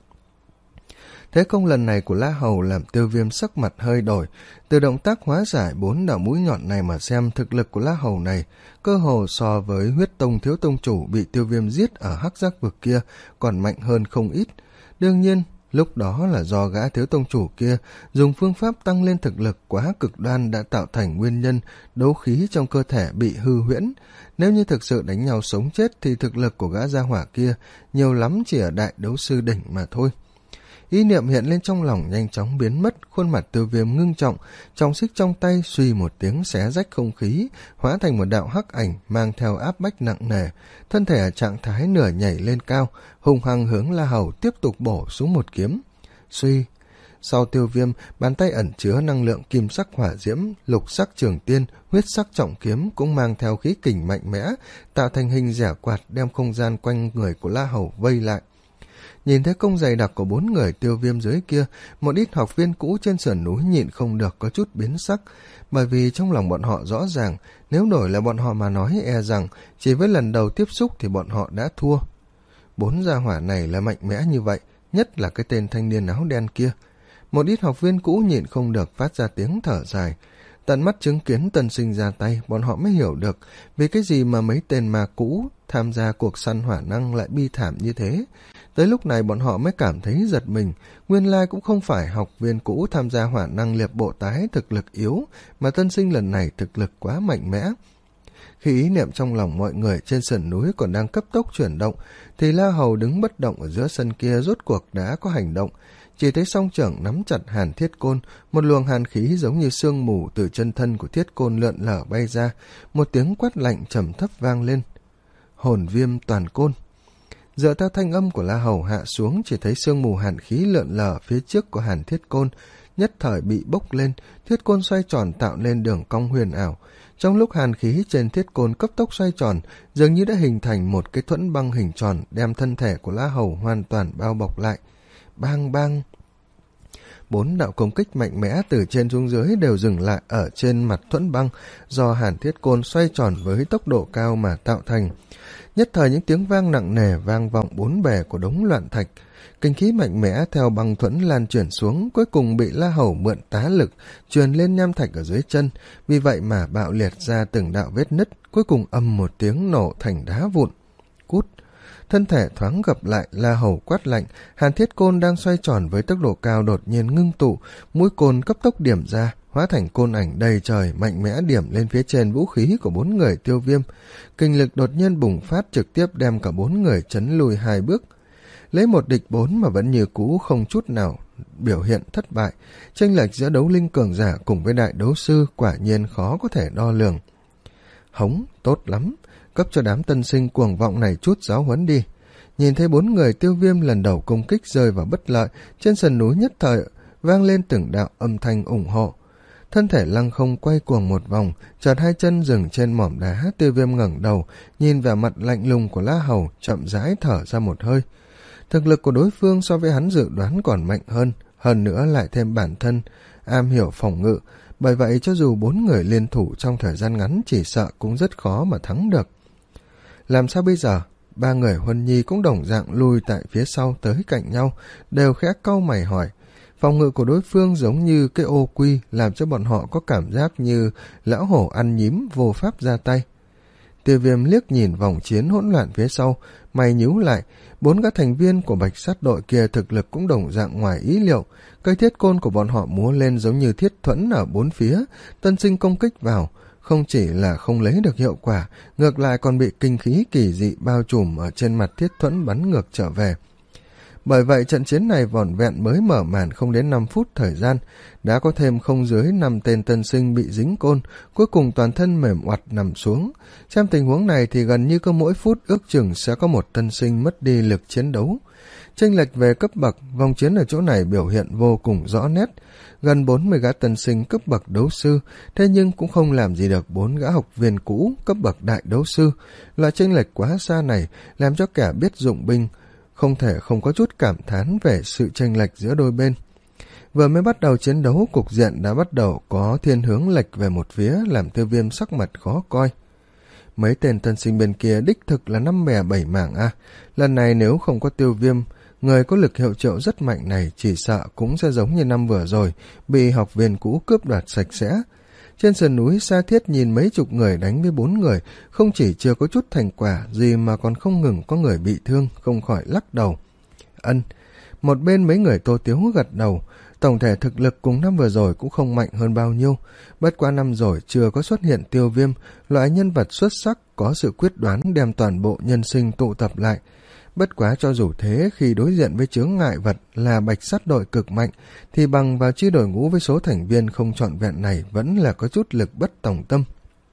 Speaker 1: Thế công lần này của La Hầu làm Tiêu Viêm sắc mặt hơi đổi. Từ động tác hóa giải bốn đạo mũi nhọn này mà xem, thực lực của La Hầu này cơ hồ so với Huyết Tông thiếu tông chủ bị Tiêu Viêm giết ở Hắc Giác vực kia còn mạnh hơn không ít. Đương nhiên, lúc đó là do gã thiếu tông chủ kia dùng phương pháp tăng lên thực lực quá cực đoan đã tạo thành nguyên nhân đấu khí trong cơ thể bị hư huyễn. Nếu như thực sự đánh nhau sống chết thì thực lực của gã gia hỏa kia nhiều lắm chỉ ở đại đấu sư đỉnh mà thôi. Ý niệm hiện lên trong lòng nhanh chóng biến mất, khuôn mặt Tiêu Viêm ngưng trọng, trọng xích trong tay suy một tiếng xé rách không khí, hóa thành một đạo hắc ảnh mang theo áp bách nặng nề, thân thể ở trạng thái nửa nhảy lên cao, hung hăng hướng La Hầu tiếp tục bổ xuống một kiếm. Suy, sau Tiêu Viêm, bàn tay ẩn chứa năng lượng kim sắc hỏa diễm, lục sắc trường tiên, huyết sắc trọng kiếm cũng mang theo khí kình mạnh mẽ, tạo thành hình rẻ quạt đem không gian quanh người của La Hầu vây lại. Nhìn thấy công dày đặc của bốn người Tiêu Viêm dưới kia, một ít học viên cũ trên sườn núi nhịn không được có chút biến sắc, bởi vì trong lòng bọn họ rõ ràng, nếu đổi lại bọn họ mà nói e rằng chỉ với lần đầu tiếp xúc thì bọn họ đã thua. Bốn gia hỏa này là mạnh mẽ như vậy, nhất là cái tên thanh niên áo đen kia. Một ít học viên cũ nhịn không được phát ra tiếng thở dài. Tận mắt chứng kiến tân sinh ra tay, bọn họ mới hiểu được vì cái gì mà mấy tên ma cũ tham gia cuộc săn hỏa năng lại bi thảm như thế. Tới lúc này bọn họ mới cảm thấy giật mình, nguyên lai cũng không phải học viên cũ tham gia hỏa năng liệp bộ tái thực lực yếu, mà tân sinh lần này thực lực quá mạnh mẽ. Khi ý niệm trong lòng mọi người trên sườn núi còn đang cấp tốc chuyển động, thì La Hầu đứng bất động ở giữa sân kia rốt cuộc đã có hành động. Chỉ thấy song trưởng nắm chặt hàn thiết côn, một luồng hàn khí giống như sương mù từ chân thân của thiết côn lượn lở bay ra, một tiếng quát lạnh trầm thấp vang lên. Hồn viêm toàn côn. Dựa theo thanh âm của La Hầu hạ xuống, chỉ thấy sương mù hàn khí lượn lờ phía trước của hàn thiết côn, nhất thời bị bốc lên, thiết côn xoay tròn tạo lên đường cong huyền ảo. Trong lúc hàn khí trên thiết côn cấp tốc xoay tròn, dường như đã hình thành một cái thuẫn băng hình tròn đem thân thể của La Hầu hoàn toàn bao bọc lại. Bang bang! Bốn đạo công kích mạnh mẽ từ trên xuống dưới đều dừng lại ở trên mặt thuẫn băng do hàn thiết côn xoay tròn với tốc độ cao mà tạo thành. Nhất thời những tiếng vang nặng nề vang vọng bốn bề của đống loạn thạch. Kinh khí mạnh mẽ theo băng thuẫn lan truyền xuống, cuối cùng bị La Hầu mượn tá lực truyền lên nham thạch ở dưới chân, vì vậy mà bạo liệt ra từng đạo vết nứt, cuối cùng ầm một tiếng nổ thành đá vụn. Cút! Thân thể thoáng gập lại, La Hầu quát lạnh, hàn thiết côn đang xoay tròn với tốc độ cao đột nhiên ngưng tụ, mũi côn cấp tốc điểm ra, hóa thành côn ảnh đầy trời mạnh mẽ điểm lên phía trên vũ khí của bốn người Tiêu Viêm. Kinh lực đột nhiên bùng phát, trực tiếp đem cả bốn người chấn lùi hai bước. Lấy một địch bốn mà vẫn như cũ, không chút nào biểu hiện thất bại. Chênh lệch giữa đấu linh cường giả cùng với đại đấu sư quả nhiên khó có thể đo lường. Hống, tốt lắm, cấp cho đám tân sinh cuồng vọng này chút giáo huấn đi. Nhìn thấy bốn người Tiêu Viêm lần đầu công kích rơi vào bất lợi, trên sườn núi nhất thời vang lên từng đạo âm thanh ủng hộ. Thân thể lăng không quay cuồng một vòng, chợt hai chân dừng trên mỏm đá. Tiêu Viêm ngẩng đầu, nhìn vào mặt lạnh lùng của La Hầu, chậm rãi thở ra một hơi. Thực lực của đối phương so với hắn dự đoán còn mạnh hơn, hơn nữa lại thêm bản thân am hiểu phòng ngự, bởi vậy cho dù bốn người liên thủ trong thời gian ngắn chỉ sợ cũng rất khó mà thắng được. Làm sao bây giờ? Ba người Huân Nhi cũng đồng dạng lùi tại phía sau tới cạnh nhau, đều khẽ cau mày hỏi. Phòng ngự của đối phương giống như cái ô quy, làm cho bọn họ có cảm giác như lão hổ ăn nhím vô pháp ra tay. Tiêu Viêm liếc nhìn vòng chiến hỗn loạn phía sau, mày nhíu lại. Bốn gã thành viên của Bạch Sát đội kia thực lực cũng đồng dạng ngoài ý liệu. Cây thiết côn của bọn họ múa lên giống như thiết thuẫn ở bốn phía, tân sinh công kích vào. Không chỉ là không lấy được hiệu quả, ngược lại còn bị kinh khí kỳ dị bao trùm ở trên mặt thiết thuẫn bắn ngược trở về. Bởi vậy trận chiến này vỏn vẹn mới mở màn không đến năm phút thời gian, đã có thêm không dưới năm tên tân sinh bị dính côn, cuối cùng toàn thân mềm oặt nằm xuống. Xem tình huống này thì gần như có mỗi phút ước chừng sẽ có một tân sinh mất đi lực chiến đấu. Chênh lệch về cấp bậc, vòng chiến ở chỗ này biểu hiện vô cùng rõ nét. Gần bốn mươi gã tân sinh cấp bậc đấu sư, thế nhưng cũng không làm gì được bốn gã học viên cũ cấp bậc đại đấu sư. Loại chênh lệch quá xa này làm cho kẻ biết dụng binh không thể không có chút cảm thán về sự chênh lệch giữa đôi bên. Vừa mới bắt đầu chiến đấu, cục diện đã bắt đầu có thiên hướng lệch về một phía, làm Tiêu Viêm sắc mặt khó coi. Mấy tên tân sinh bên kia đích thực là năm bè bảy mảng a. À. Lần này nếu không có Tiêu Viêm, người có lực hiệu triệu rất mạnh này chỉ sợ cũng sẽ giống như năm vừa rồi, bị học viên cũ cướp đoạt sạch sẽ. Trên sườn núi Sa Thiết nhìn mấy chục người đánh với bốn người, không chỉ chưa có chút thành quả gì mà còn không ngừng có người bị thương, không khỏi lắc đầu. Ân, một bên mấy người Tô Tiếu gật đầu, tổng thể thực lực cùng năm vừa rồi cũng không mạnh hơn bao nhiêu, bất quá năm rồi chưa có xuất hiện Tiêu Viêm, loại nhân vật xuất sắc có sự quyết đoán đem toàn bộ nhân sinh tụ tập lại. Bất quá cho dù thế, khi đối diện với chướng ngại vật là Bạch Sát đội cực mạnh, thì bằng vào chi đội ngũ với số thành viên không trọn vẹn này vẫn là có chút lực bất tòng tâm.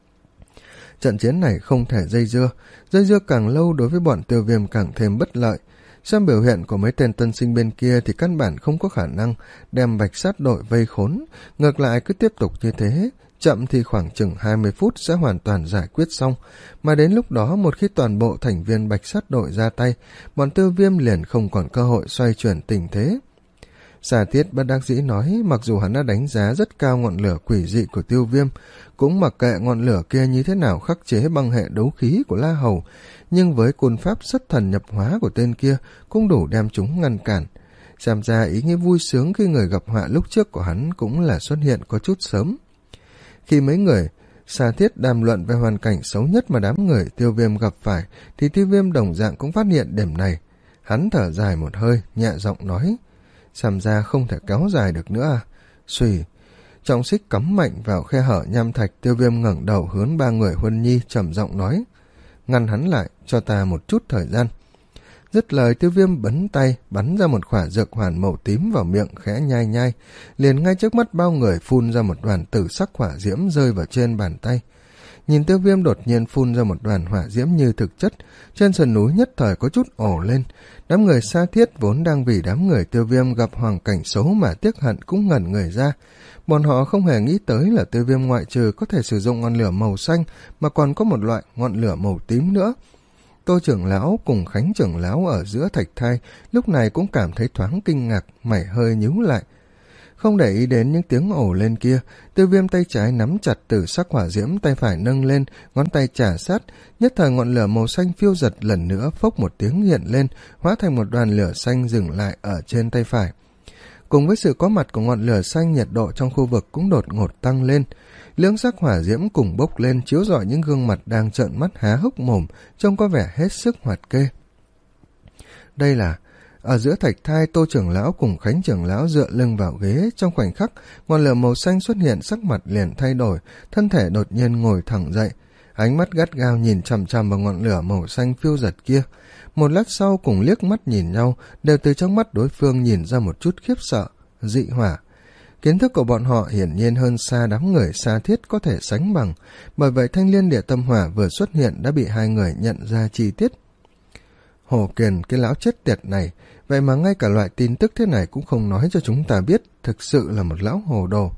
Speaker 1: Trận chiến này không thể dây dưa, dây dưa càng lâu đối với bọn Tiêu Viêm càng thêm bất lợi. Xem biểu hiện của mấy tên tân sinh bên kia thì căn bản không có khả năng đem Bạch Sát đội vây khốn, ngược lại cứ tiếp tục như thế, chậm thì khoảng chừng hai mươi phút sẽ hoàn toàn giải quyết xong, mà đến lúc đó một khi toàn bộ thành viên Bạch Sát đội ra tay, bọn Tiêu Viêm liền không còn cơ hội xoay chuyển tình thế. Sa Thiết bất đắc dĩ nói, mặc dù hắn đã đánh giá rất cao ngọn lửa quỷ dị của Tiêu Viêm, cũng mặc kệ ngọn lửa kia như thế nào khắc chế băng hệ đấu khí của La Hầu, nhưng với côn pháp xuất thần nhập hóa của tên kia cũng đủ đem chúng ngăn cản. Xem ra ý nghĩa vui sướng khi người gặp họa lúc trước của hắn cũng là xuất hiện có chút sớm. Khi mấy người Sa Thiết đàm luận về hoàn cảnh xấu nhất mà đám người Tiêu Viêm gặp phải, thì Tiêu Viêm đồng dạng cũng phát hiện điểm này. Hắn thở dài một hơi, nhẹ giọng nói, xem ra không thể kéo dài được nữa à. Xùy, trọng xích cắm mạnh vào khe hở nham thạch. Tiêu Viêm ngẩng đầu hướng ba người Huân Nhi trầm giọng nói, ngăn hắn lại, cho ta một chút thời gian. Dứt lời, Tiêu Viêm bấn tay bắn ra một quả dược hoàn màu tím vào miệng, khẽ nhai nhai, liền ngay trước mắt bao người phun ra một đoàn tử sắc hỏa diễm rơi vào trên bàn tay. Nhìn Tiêu Viêm đột nhiên phun ra một đoàn hỏa diễm như thực chất, trên sườn núi nhất thời có chút ổ lên. Đám người Sa Thiết vốn đang vì đám người Tiêu Viêm gặp hoàn cảnh xấu mà tiếc hận cũng ngẩn người ra. Bọn họ không hề nghĩ tới là Tiêu Viêm ngoại trừ có thể sử dụng ngọn lửa màu xanh mà còn có một loại ngọn lửa màu tím nữa. Tô trưởng lão cùng Khánh trưởng lão ở giữa thạch thai lúc này cũng cảm thấy thoáng kinh ngạc, mày hơi nhíu lại. Không để ý đến những tiếng ồ lên kia, Tiêu Viêm tay trái nắm chặt tử sắc hỏa diễm, tay phải nâng lên, ngón tay chà sát, nhất thời ngọn lửa màu xanh phiêu giật lần nữa phốc một tiếng hiện lên, hóa thành một đoàn lửa xanh dừng lại ở trên tay phải. Cùng với sự có mặt của ngọn lửa xanh, nhiệt độ trong khu vực cũng đột ngột tăng lên. Lưỡng sắc hỏa diễm cùng bốc lên, chiếu rọi những gương mặt đang trợn mắt há hốc mồm, trông có vẻ hết sức hoạt kê. Đây là... Ở giữa thạch thai, Tô trưởng lão cùng Khánh trưởng lão dựa lưng vào ghế, trong khoảnh khắc, ngọn lửa màu xanh xuất hiện, sắc mặt liền thay đổi, thân thể đột nhiên ngồi thẳng dậy, ánh mắt gắt gao nhìn chằm chằm vào ngọn lửa màu xanh phiêu giật kia. Một lát sau cùng liếc mắt nhìn nhau, đều từ trong mắt đối phương nhìn ra một chút khiếp sợ, dị hỏa. Kiến thức của bọn họ hiển nhiên hơn xa đám người Sa Thiết có thể sánh bằng, bởi vậy thanh liên địa tâm hỏa vừa xuất hiện đã bị hai người nhận ra chi tiết. Hồ Kiền, cái lão chết tiệt này, vậy mà ngay cả loại tin tức thế này cũng không nói cho chúng ta biết, thực sự là một lão hồ đồ.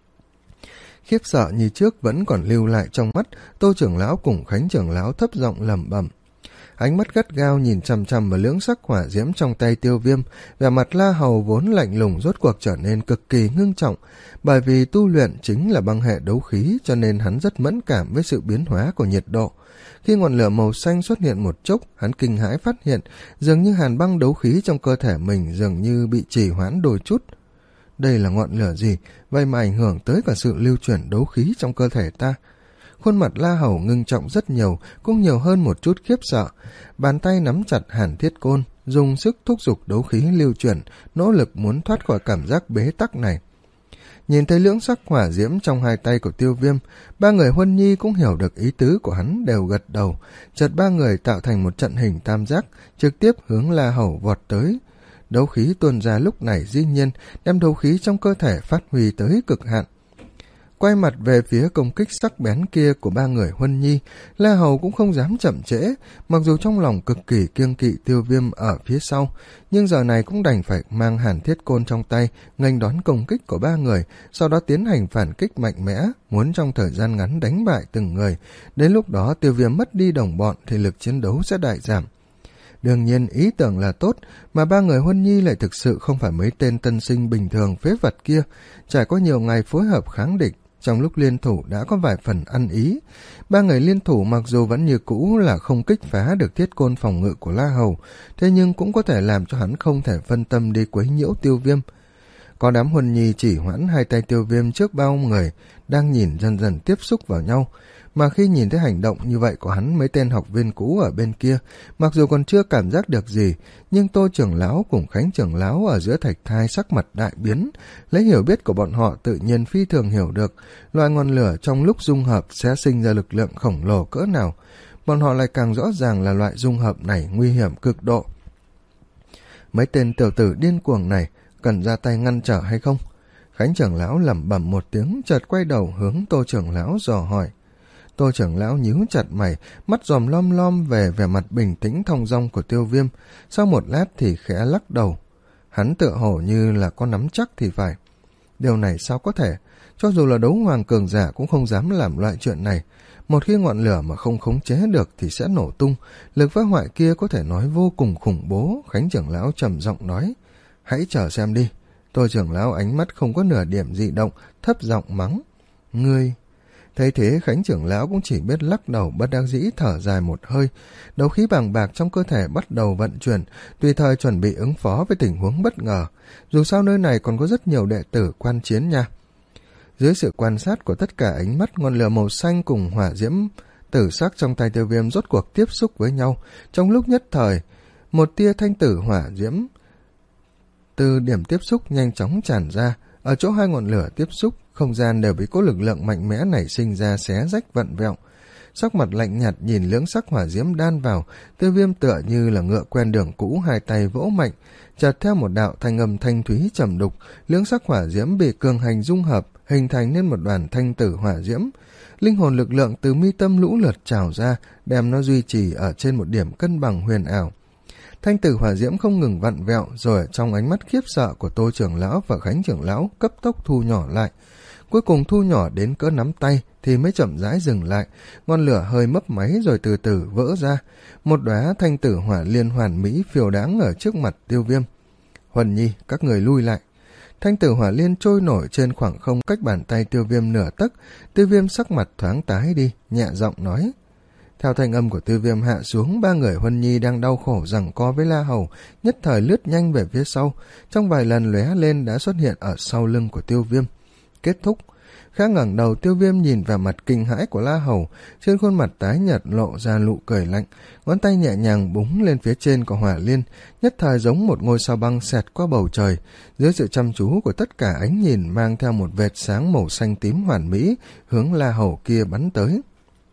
Speaker 1: Khiếp sợ như trước vẫn còn lưu lại trong mắt, Tô trưởng lão cùng Khánh trưởng lão thấp giọng lẩm bẩm. Ánh mắt gắt gao nhìn chằm chằm vào lưỡng sắc hỏa diễm trong tay Tiêu Viêm, vẻ mặt La Hầu vốn lạnh lùng rốt cuộc trở nên cực kỳ ngưng trọng, bởi vì tu luyện chính là băng hệ đấu khí cho nên hắn rất mẫn cảm với sự biến hóa của nhiệt độ. Khi ngọn lửa màu xanh xuất hiện một chốc, hắn kinh hãi phát hiện dường như hàn băng đấu khí trong cơ thể mình dường như bị trì hoãn đôi chút. Đây là ngọn lửa gì, vậy mà ảnh hưởng tới cả sự lưu chuyển đấu khí trong cơ thể ta? Khuôn mặt La Hầu ngưng trọng rất nhiều, cũng nhiều hơn một chút khiếp sợ. Bàn tay nắm chặt hàn thiết côn, dùng sức thúc giục đấu khí lưu chuyển, nỗ lực muốn thoát khỏi cảm giác bế tắc này. Nhìn thấy lưỡng sắc hỏa diễm trong hai tay của Tiêu Viêm, ba người Huân Nhi cũng hiểu được ý tứ của hắn, đều gật đầu. Chợt ba người tạo thành một trận hình tam giác, trực tiếp hướng La Hầu vọt tới. Đấu khí tuôn ra lúc này dĩ nhiên đem đấu khí trong cơ thể phát huy tới cực hạn. Quay mặt về phía công kích sắc bén kia của ba người Huân Nhi, La Hầu cũng không dám chậm trễ, mặc dù trong lòng cực kỳ kiêng kỵ Tiêu Viêm ở phía sau, nhưng giờ này cũng đành phải mang hàn thiết côn trong tay, nghênh đón công kích của ba người, sau đó tiến hành phản kích mạnh mẽ, muốn trong thời gian ngắn đánh bại từng người. Đến lúc đó Tiêu Viêm mất đi đồng bọn thì lực chiến đấu sẽ đại giảm. Đương nhiên ý tưởng là tốt, mà ba người Huân Nhi lại thực sự không phải mấy tên tân sinh bình thường phế vật kia, trải qua nhiều ngày phối hợp kháng địch. Trong lúc liên thủ đã có vài phần ăn ý. Ba người liên thủ mặc dù vẫn như cũ là không kích phá được thiết côn phòng ngự của La Hầu, thế nhưng cũng có thể làm cho hắn không thể phân tâm đi quấy nhiễu Tiêu Viêm. Có đám Huân Nhi chỉ hoãn hai tay Tiêu Viêm trước bao người đang nhìn dần dần tiếp xúc vào nhau, mà khi nhìn thấy hành động như vậy của hắn, mấy tên học viên cũ ở bên kia, mặc dù còn chưa cảm giác được gì, nhưng Tô trưởng lão cùng Khánh trưởng lão ở giữa thạch thai sắc mặt đại biến, lấy hiểu biết của bọn họ tự nhiên phi thường hiểu được, loại ngọn lửa trong lúc dung hợp sẽ sinh ra lực lượng khổng lồ cỡ nào. Bọn họ lại càng rõ ràng là loại dung hợp này nguy hiểm cực độ. Mấy tên tiểu tử điên cuồng này cần ra tay ngăn trở hay không? Khánh trưởng lão lẩm bẩm một tiếng, chợt quay đầu hướng Tô trưởng lão dò hỏi. Tô trưởng lão nhíu chặt mày, mắt dòm lom lom về vẻ mặt bình tĩnh thong dong của Tiêu Viêm, sau một lát thì khẽ lắc đầu. Hắn tựa hồ như là có nắm chắc thì phải. Điều này sao có thể? Cho dù là đấu hoàng cường giả cũng không dám làm loại chuyện này. Một khi ngọn lửa mà không khống chế được thì sẽ nổ tung, lực phá hoại kia có thể nói vô cùng khủng bố. Khánh trưởng lão trầm giọng nói. Hãy chờ xem đi. Tô trưởng lão ánh mắt không có nửa điểm dị động, thấp giọng mắng. Ngươi... Thấy thế Khánh trưởng lão cũng chỉ biết lắc đầu bất đắc dĩ thở dài một hơi, đấu khí bàng bạc trong cơ thể bắt đầu vận chuyển, tùy thời chuẩn bị ứng phó với tình huống bất ngờ. Dù sao nơi này còn có rất nhiều đệ tử quan chiến nha. Dưới sự quan sát của tất cả ánh mắt, ngọn lửa màu xanh cùng hỏa diễm tử sắc trong tay Tiêu Viêm rốt cuộc tiếp xúc với nhau. Trong lúc nhất thời, một tia thanh tử hỏa diễm từ điểm tiếp xúc nhanh chóng tràn ra. Ở chỗ hai ngọn lửa tiếp xúc, không gian đều bị có lực lượng mạnh mẽ nảy sinh ra xé rách vặn vẹo. Sắc mặt lạnh nhạt nhìn lưỡng sắc hỏa diễm đan vào, Tiêu Viêm tựa như là ngựa quen đường cũ, hai tay vỗ mạnh, chợt theo một đạo thanh âm thanh thúy trầm đục, lưỡng sắc hỏa diễm bị cường hành dung hợp, hình thành nên một đoàn thanh tử hỏa diễm. Linh hồn lực lượng từ mi tâm lũ lượt trào ra, đem nó duy trì ở trên một điểm cân bằng huyền ảo. Thanh tử hỏa diễm không ngừng vặn vẹo, rồi trong ánh mắt khiếp sợ của Tô trưởng lão và Khánh trưởng lão cấp tốc thu nhỏ lại. Cuối cùng thu nhỏ đến cỡ nắm tay thì mới chậm rãi dừng lại, ngọn lửa hơi mấp máy rồi từ từ vỡ ra. Một đóa thanh tử hỏa liên hoàn mỹ phiêu đáng ở trước mặt Tiêu Viêm. Huân Nhi, các người lui lại. Thanh tử hỏa liên trôi nổi trên khoảng không cách bàn tay Tiêu Viêm nửa tấc. Tiêu Viêm sắc mặt thoáng tái đi, nhẹ giọng nói. Theo thanh âm của Tiêu Viêm hạ xuống, ba người Huân Nhi đang đau khổ giằng co với La Hầu, nhất thời lướt nhanh về phía sau, trong vài lần lóe lên đã xuất hiện ở sau lưng của Tiêu Viêm. Kết thúc. Khẽ ngẩng đầu, Tiêu Viêm nhìn vào mặt kinh hãi của La Hầu, trên khuôn mặt tái nhợt lộ ra nụ cười lạnh, ngón tay nhẹ nhàng búng lên phía trên của hỏa liên, nhất thời giống một ngôi sao băng xẹt qua bầu trời, dưới sự chăm chú của tất cả ánh nhìn mang theo một vệt sáng màu xanh tím hoàn mỹ hướng La Hầu kia bắn tới.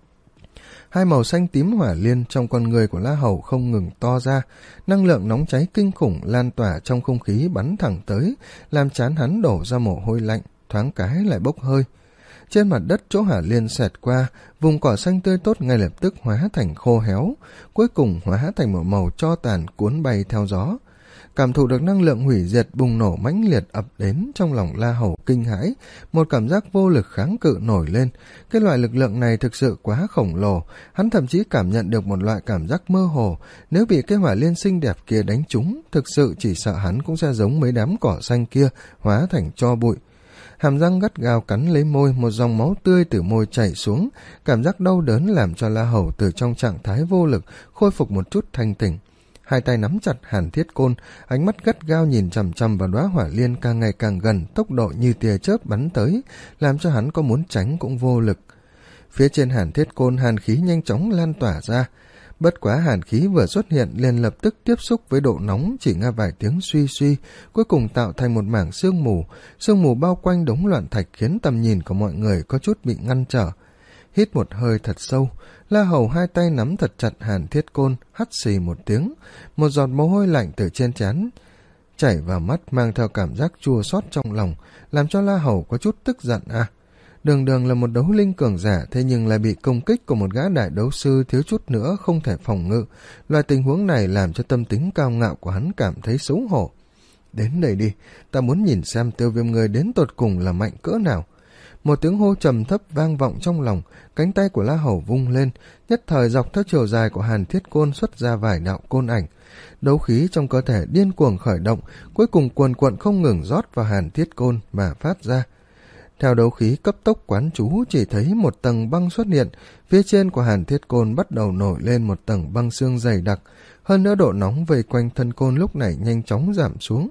Speaker 1: Hai màu xanh tím hỏa liên trong con người của La Hầu không ngừng to ra, năng lượng nóng cháy kinh khủng lan tỏa trong không khí bắn thẳng tới, làm trán hắn đổ ra mồ hôi lạnh, thoáng cái lại bốc hơi. Trên mặt đất chỗ hỏa liên xẹt qua, vùng cỏ xanh tươi tốt ngay lập tức hóa thành khô héo, cuối cùng hóa thành một màu tro tàn cuốn bay theo gió. Cảm thụ được năng lượng hủy diệt bùng nổ mãnh liệt ập đến, trong lòng La Hầu kinh hãi, một cảm giác vô lực kháng cự nổi lên. Cái loại lực lượng này thực sự quá khổng lồ, hắn thậm chí cảm nhận được một loại cảm giác mơ hồ, nếu bị cái hỏa liên xinh đẹp kia đánh trúng, thực sự chỉ sợ hắn cũng sẽ giống mấy đám cỏ xanh kia, hóa thành tro bụi. Hàm răng gắt gao cắn lấy môi, một dòng máu tươi từ môi chảy xuống, cảm giác đau đớn làm cho La Hầu từ trong trạng thái vô lực khôi phục một chút thanh tỉnh. Hai tay nắm chặt hàn thiết côn, ánh mắt gắt gao nhìn chằm chằm vào đóa hỏa liên càng ngày càng gần, tốc độ như tia chớp bắn tới, làm cho hắn có muốn tránh cũng vô lực. Phía trên hàn thiết côn hàn khí nhanh chóng lan tỏa ra, bất quá hàn khí vừa xuất hiện liền lập tức tiếp xúc với độ nóng, chỉ nghe vài tiếng suy suy, cuối cùng tạo thành một mảng sương mù, sương mù bao quanh đống loạn thạch khiến tầm nhìn của mọi người có chút bị ngăn trở. Hít một hơi thật sâu, La Hầu hai tay nắm thật chặt hàn thiết côn, hắt xì một tiếng, một giọt mồ hôi lạnh từ trên trán chảy vào mắt mang theo cảm giác chua xót trong lòng, làm cho La Hầu có chút tức giận. À, đường đường là một đấu linh cường giả, thế nhưng lại bị công kích của một gã đại đấu sư thiếu chút nữa không thể phòng ngự. Loại tình huống này làm cho tâm tính cao ngạo của hắn cảm thấy xấu hổ. Đến đây đi, ta muốn nhìn xem Tiêu Viêm người đến tột cùng là mạnh cỡ nào. Một tiếng hô trầm thấp vang vọng trong lòng, cánh tay của La Hầu vung lên, nhất thời dọc theo chiều dài của hàn thiết côn xuất ra vài đạo côn ảnh. Đấu khí trong cơ thể điên cuồng khởi động, cuối cùng cuồn cuộn không ngừng rót vào hàn thiết côn mà phát ra. Theo đấu khí cấp tốc quán chú, chỉ thấy một tầng băng xuất hiện, phía trên của hàn thiết côn bắt đầu nổi lên một tầng băng xương dày đặc, hơn nữa độ nóng vây quanh thân côn lúc này nhanh chóng giảm xuống.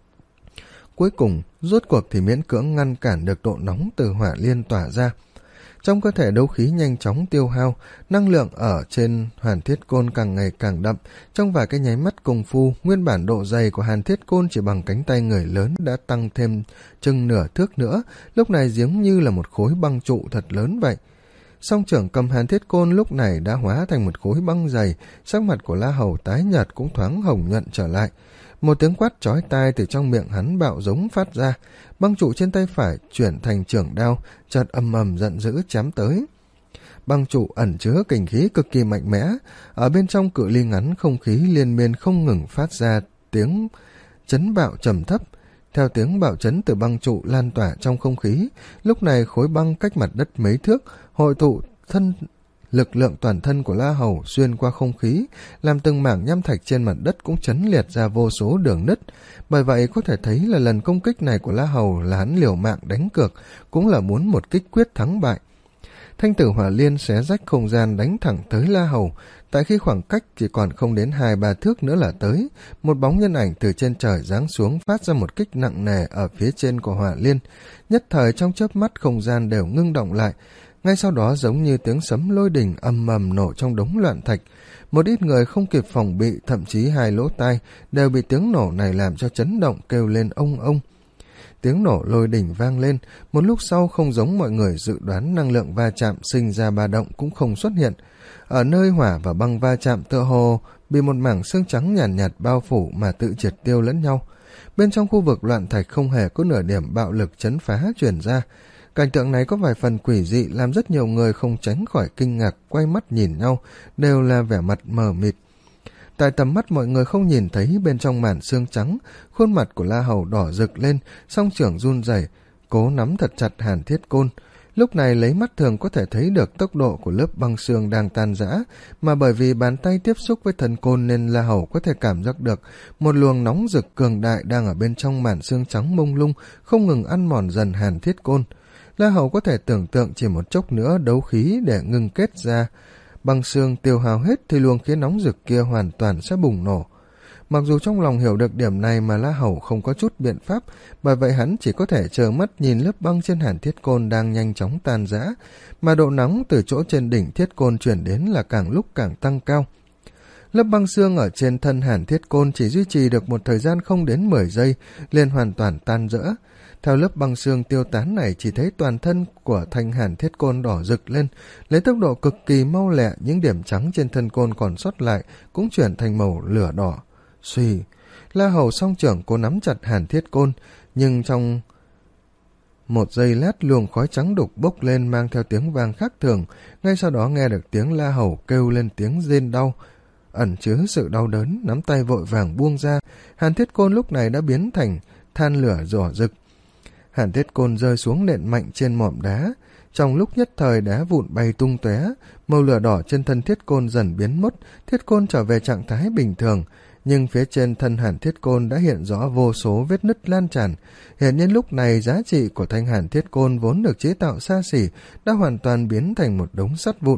Speaker 1: Cuối cùng, rốt cuộc thì miễn cưỡng ngăn cản được độ nóng từ hỏa liên tỏa ra. Trong cơ thể đấu khí nhanh chóng tiêu hao, năng lượng ở trên hàn thiết côn càng ngày càng đậm. Trong vài cái nháy mắt công phu, nguyên bản độ dày của hàn thiết côn chỉ bằng cánh tay người lớn đã tăng thêm chừng nửa thước nữa, lúc này giống như là một khối băng trụ thật lớn vậy. Song trưởng cầm hàn thiết côn lúc này đã hóa thành một khối băng dày, sắc mặt của La Hầu tái nhợt cũng thoáng hồng nhuận trở lại. Một tiếng quát chói tai từ trong miệng hắn bạo giống phát ra, băng trụ trên tay phải chuyển thành chưởng đao, chợt ầm ầm giận dữ chém tới. Băng trụ ẩn chứa kình khí cực kỳ mạnh mẽ, ở bên trong cự ly ngắn không khí liên miên không ngừng phát ra tiếng chấn bạo trầm thấp. Theo tiếng bạo chấn từ băng trụ lan tỏa trong không khí, lúc này khối băng cách mặt đất mấy thước, hội tụ thân lực lượng toàn thân của La Hầu xuyên qua không khí, làm từng mảng nham thạch trên mặt đất cũng chấn liệt ra vô số đường nứt. Bởi vậy có thể thấy là lần công kích này của La Hầu là hắn liều mạng đánh cược, cũng là muốn một kích quyết thắng bại. Thanh tử hỏa liên xé rách không gian đánh thẳng tới La Hầu, tại khi khoảng cách chỉ còn không đến hai ba thước nữa là tới, một bóng nhân ảnh từ trên trời giáng xuống phát ra một kích nặng nề ở phía trên của hỏa liên. Nhất thời trong chớp mắt không gian đều ngưng động lại, ngay sau đó giống như tiếng sấm lôi đình ầm ầm nổ trong đống loạn thạch. Một ít người không kịp phòng bị, thậm chí hai lỗ tai đều bị tiếng nổ này làm cho chấn động, kêu lên ông ông. Tiếng nổ lôi đỉnh vang lên, một lúc sau không giống mọi người dự đoán, năng lượng va chạm sinh ra ba động cũng không xuất hiện. Ở nơi hỏa và băng va chạm tựa hồ bị một mảng xương trắng nhàn nhạt, nhạt bao phủ mà tự triệt tiêu lẫn nhau. Bên trong khu vực loạn thạch không hề có nửa điểm bạo lực chấn phá truyền ra. Cảnh tượng này có vài phần quỷ dị, làm rất nhiều người không tránh khỏi kinh ngạc, quay mắt nhìn nhau, đều là vẻ mặt mờ mịt. Tại tầm mắt mọi người không nhìn thấy bên trong màn xương trắng, khuôn mặt của La Hầu đỏ rực lên, song trưởng run rẩy, cố nắm thật chặt hàn thiết côn. Lúc này lấy mắt thường có thể thấy được tốc độ của lớp băng xương đang tan rã, mà bởi vì bàn tay tiếp xúc với thần côn nên La Hầu có thể cảm giác được một luồng nóng rực cường đại đang ở bên trong màn xương trắng mông lung, không ngừng ăn mòn dần Hàn Thiết Côn. La Hầu có thể tưởng tượng chỉ một chốc nữa đấu khí để ngưng kết ra băng xương tiêu hao hết thì luồng khí nóng rực kia hoàn toàn sẽ bùng nổ. Mặc dù trong lòng hiểu được điểm này mà La Hầu không có chút biện pháp, bởi vậy hắn chỉ có thể trơ mắt nhìn lớp băng trên Hàn Thiết Côn đang nhanh chóng tan rã, mà độ nóng từ chỗ trên đỉnh Thiết Côn chuyển đến là càng lúc càng tăng cao. Lớp băng xương ở trên thân Hàn Thiết Côn chỉ duy trì được một thời gian không đến mười giây, liền hoàn toàn tan rã. Theo lớp băng xương tiêu tán này, chỉ thấy toàn thân của thanh Hàn Thiết Côn đỏ rực lên, lấy tốc độ cực kỳ mau lẹ, những điểm trắng trên thân côn còn sót lại cũng chuyển thành màu lửa đỏ. Suy, La Hầu song trưởng cố nắm chặt Hàn Thiết Côn, nhưng trong một giây lát luồng khói trắng đục bốc lên mang theo tiếng vang khác thường, ngay sau đó nghe được tiếng La Hầu kêu lên tiếng rên đau, ẩn chứa sự đau đớn, nắm tay vội vàng buông ra. Hàn Thiết Côn lúc này đã biến thành than lửa rỏ rực. Hàn Thiết Côn rơi xuống nện mạnh trên mỏm đá, trong lúc nhất thời đá vụn bay tung tóe, màu lửa đỏ trên thân Thiết Côn dần biến mất, Thiết Côn trở về trạng thái bình thường, nhưng phía trên thân Hàn Thiết Côn đã hiện rõ vô số vết nứt lan tràn. Hiện nhiên lúc này giá trị của thanh Hàn Thiết Côn vốn được chế tạo xa xỉ đã hoàn toàn biến thành một đống sắt vụn.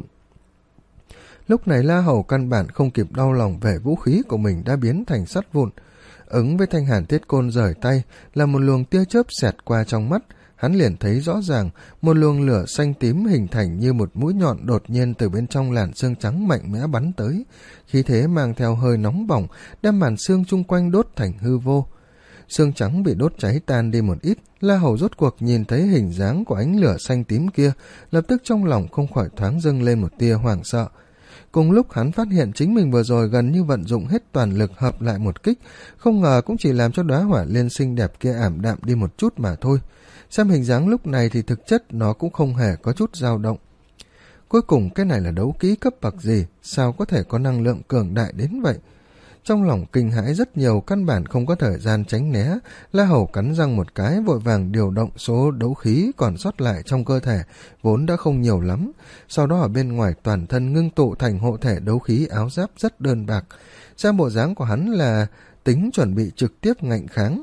Speaker 1: Lúc này La Hầu căn bản không kịp đau lòng về vũ khí của mình đã biến thành sắt vụn. Ứng với thanh Hàn Thiết Côn rời tay là một luồng tia chớp xẹt qua trong mắt, hắn liền thấy rõ ràng một luồng lửa xanh tím hình thành như một mũi nhọn đột nhiên từ bên trong làn xương trắng mạnh mẽ bắn tới, khí thế mang theo hơi nóng bỏng đem màn xương chung quanh đốt thành hư vô. Xương trắng bị đốt cháy tan đi một ít, La Hầu rốt cuộc nhìn thấy hình dáng của ánh lửa xanh tím kia, lập tức trong lòng không khỏi thoáng dâng lên một tia hoảng sợ. Cùng lúc hắn phát hiện chính mình vừa rồi gần như vận dụng hết toàn lực hợp lại một kích, không ngờ cũng chỉ làm cho đóa hỏa liên xinh đẹp kia ảm đạm đi một chút mà thôi. Xem hình dáng lúc này thì thực chất nó cũng không hề có chút dao động. Cuối cùng cái này là đấu kỹ cấp bậc gì, sao có thể có năng lượng cường đại đến vậy? Trong lòng kinh hãi rất nhiều, căn bản không có thời gian tránh né. La Hầu cắn răng một cái, vội vàng điều động số đấu khí còn sót lại trong cơ thể, vốn đã không nhiều lắm. Sau đó ở bên ngoài toàn thân ngưng tụ thành hộ thể đấu khí áo giáp rất đơn bạc. Xem bộ dáng của hắn là tính chuẩn bị trực tiếp ngạnh kháng.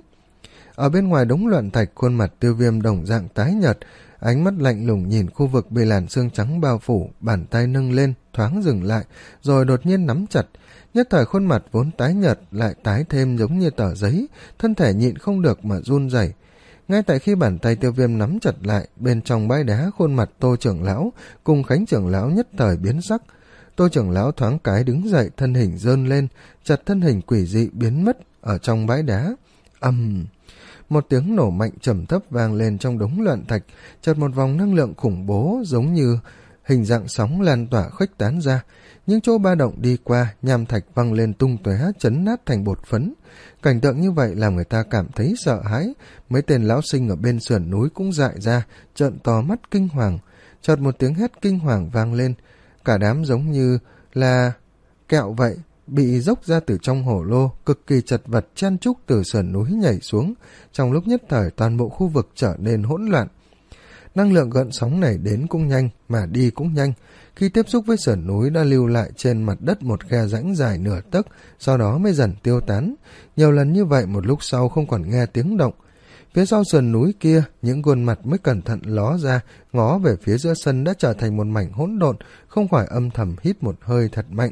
Speaker 1: Ở bên ngoài đống loạn thạch, khuôn mặt Tiêu Viêm đồng dạng tái nhợt, ánh mắt lạnh lùng nhìn khu vực bị làn xương trắng bao phủ, bàn tay nâng lên, thoáng dừng lại, rồi đột nhiên nắm chặt. Nhất thời khuôn mặt vốn tái nhợt lại tái thêm giống như tờ giấy, thân thể nhịn không được mà run rẩy. Ngay tại khi bàn tay Tiêu Viêm nắm chặt lại, bên trong bãi đá khuôn mặt Tô trưởng lão cùng Khánh trưởng lão nhất thời biến sắc. Tô trưởng lão thoáng cái đứng dậy, thân hình rơn lên, chặt thân hình quỷ dị biến mất ở trong bãi đá. Ầm, um, một tiếng nổ mạnh trầm thấp vang lên trong đống loạn thạch, chợt một vòng năng lượng khủng bố giống như hình dạng sóng lan tỏa khuếch tán ra. Những chỗ ba động đi qua, nham thạch văng lên tung tóe, chấn nát thành bột phấn. Cảnh tượng như vậy làm người ta cảm thấy sợ hãi. Mấy tên lão sinh ở bên sườn núi cũng dại ra, trợn to mắt kinh hoàng. Chợt một tiếng hét kinh hoàng vang lên, cả đám giống như là kẹo vậy, bị dốc ra từ trong hổ lô, cực kỳ chật vật chen chúc từ sườn núi nhảy xuống. Trong lúc nhất thời toàn bộ khu vực trở nên hỗn loạn. Năng lượng gợn sóng này đến cũng nhanh, mà đi cũng nhanh. Khi tiếp xúc với sườn núi đã lưu lại trên mặt đất một khe rãnh dài nửa tấc, sau đó mới dần tiêu tán. Nhiều lần như vậy một lúc sau không còn nghe tiếng động. Phía sau sườn núi kia, những khuôn mặt mới cẩn thận ló ra, ngó về phía giữa sân đã trở thành một mảnh hỗn độn, không khỏi âm thầm hít một hơi thật mạnh.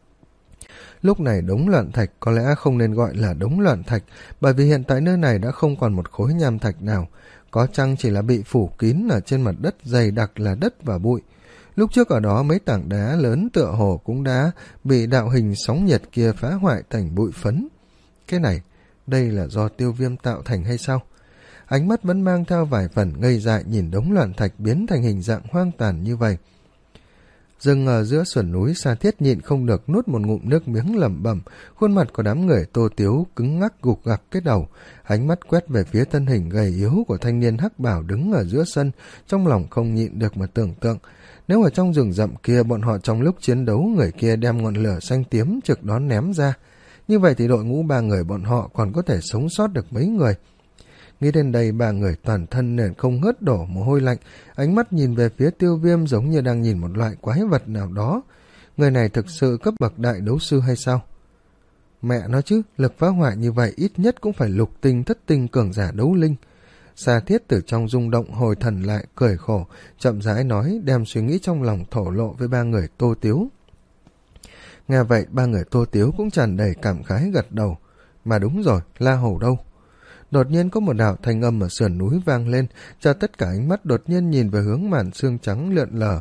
Speaker 1: Lúc này đống loạn thạch có lẽ không nên gọi là đống loạn thạch, bởi vì hiện tại nơi này đã không còn một khối nham thạch nào, có chăng chỉ là bị phủ kín ở trên mặt đất dày đặc là đất và bụi. Lúc trước ở đó mấy tảng đá lớn tựa hồ cũng đã bị đạo hình sóng nhiệt kia phá hoại thành bụi phấn. Cái này, đây là do Tiêu Viêm tạo thành hay sao? Ánh mắt vẫn mang theo vài phần ngây dại nhìn đống loạn thạch biến thành hình dạng hoang tàn như vậy. Dừng ở giữa sườn núi, Sa Thiết nhịn không được nuốt một ngụm nước miếng lẩm bẩm, khuôn mặt của đám người Tô Tiếu cứng ngắc gục gặc cái đầu, ánh mắt quét về phía thân hình gầy yếu của thanh niên hắc bảo đứng ở giữa sân, trong lòng không nhịn được mà tưởng tượng, nếu ở trong rừng rậm kia bọn họ trong lúc chiến đấu người kia đem ngọn lửa xanh tím trực đón ném ra, như vậy thì đội ngũ ba người bọn họ còn có thể sống sót được mấy người. Nghĩ đến đây ba người toàn thân nên không ngớt đổ mồ hôi lạnh, ánh mắt nhìn về phía Tiêu Viêm giống như đang nhìn một loại quái vật nào đó. Người này thực sự cấp bậc đại đấu sư hay sao? Mẹ nói chứ, lực phá hoại như vậy ít nhất cũng phải lục tinh thất tinh cường giả đấu linh. Sa Thiết từ trong rung động hồi thần lại, cười khổ, chậm rãi nói, đem suy nghĩ trong lòng thổ lộ với ba người Tô Tiếu. Nghe vậy, ba người Tô Tiếu cũng tràn đầy cảm khái gật đầu. Mà đúng rồi, La Hầu đâu? Đột nhiên có một đạo thanh âm ở sườn núi vang lên, cho tất cả ánh mắt đột nhiên nhìn về hướng màn sương trắng lượn lờ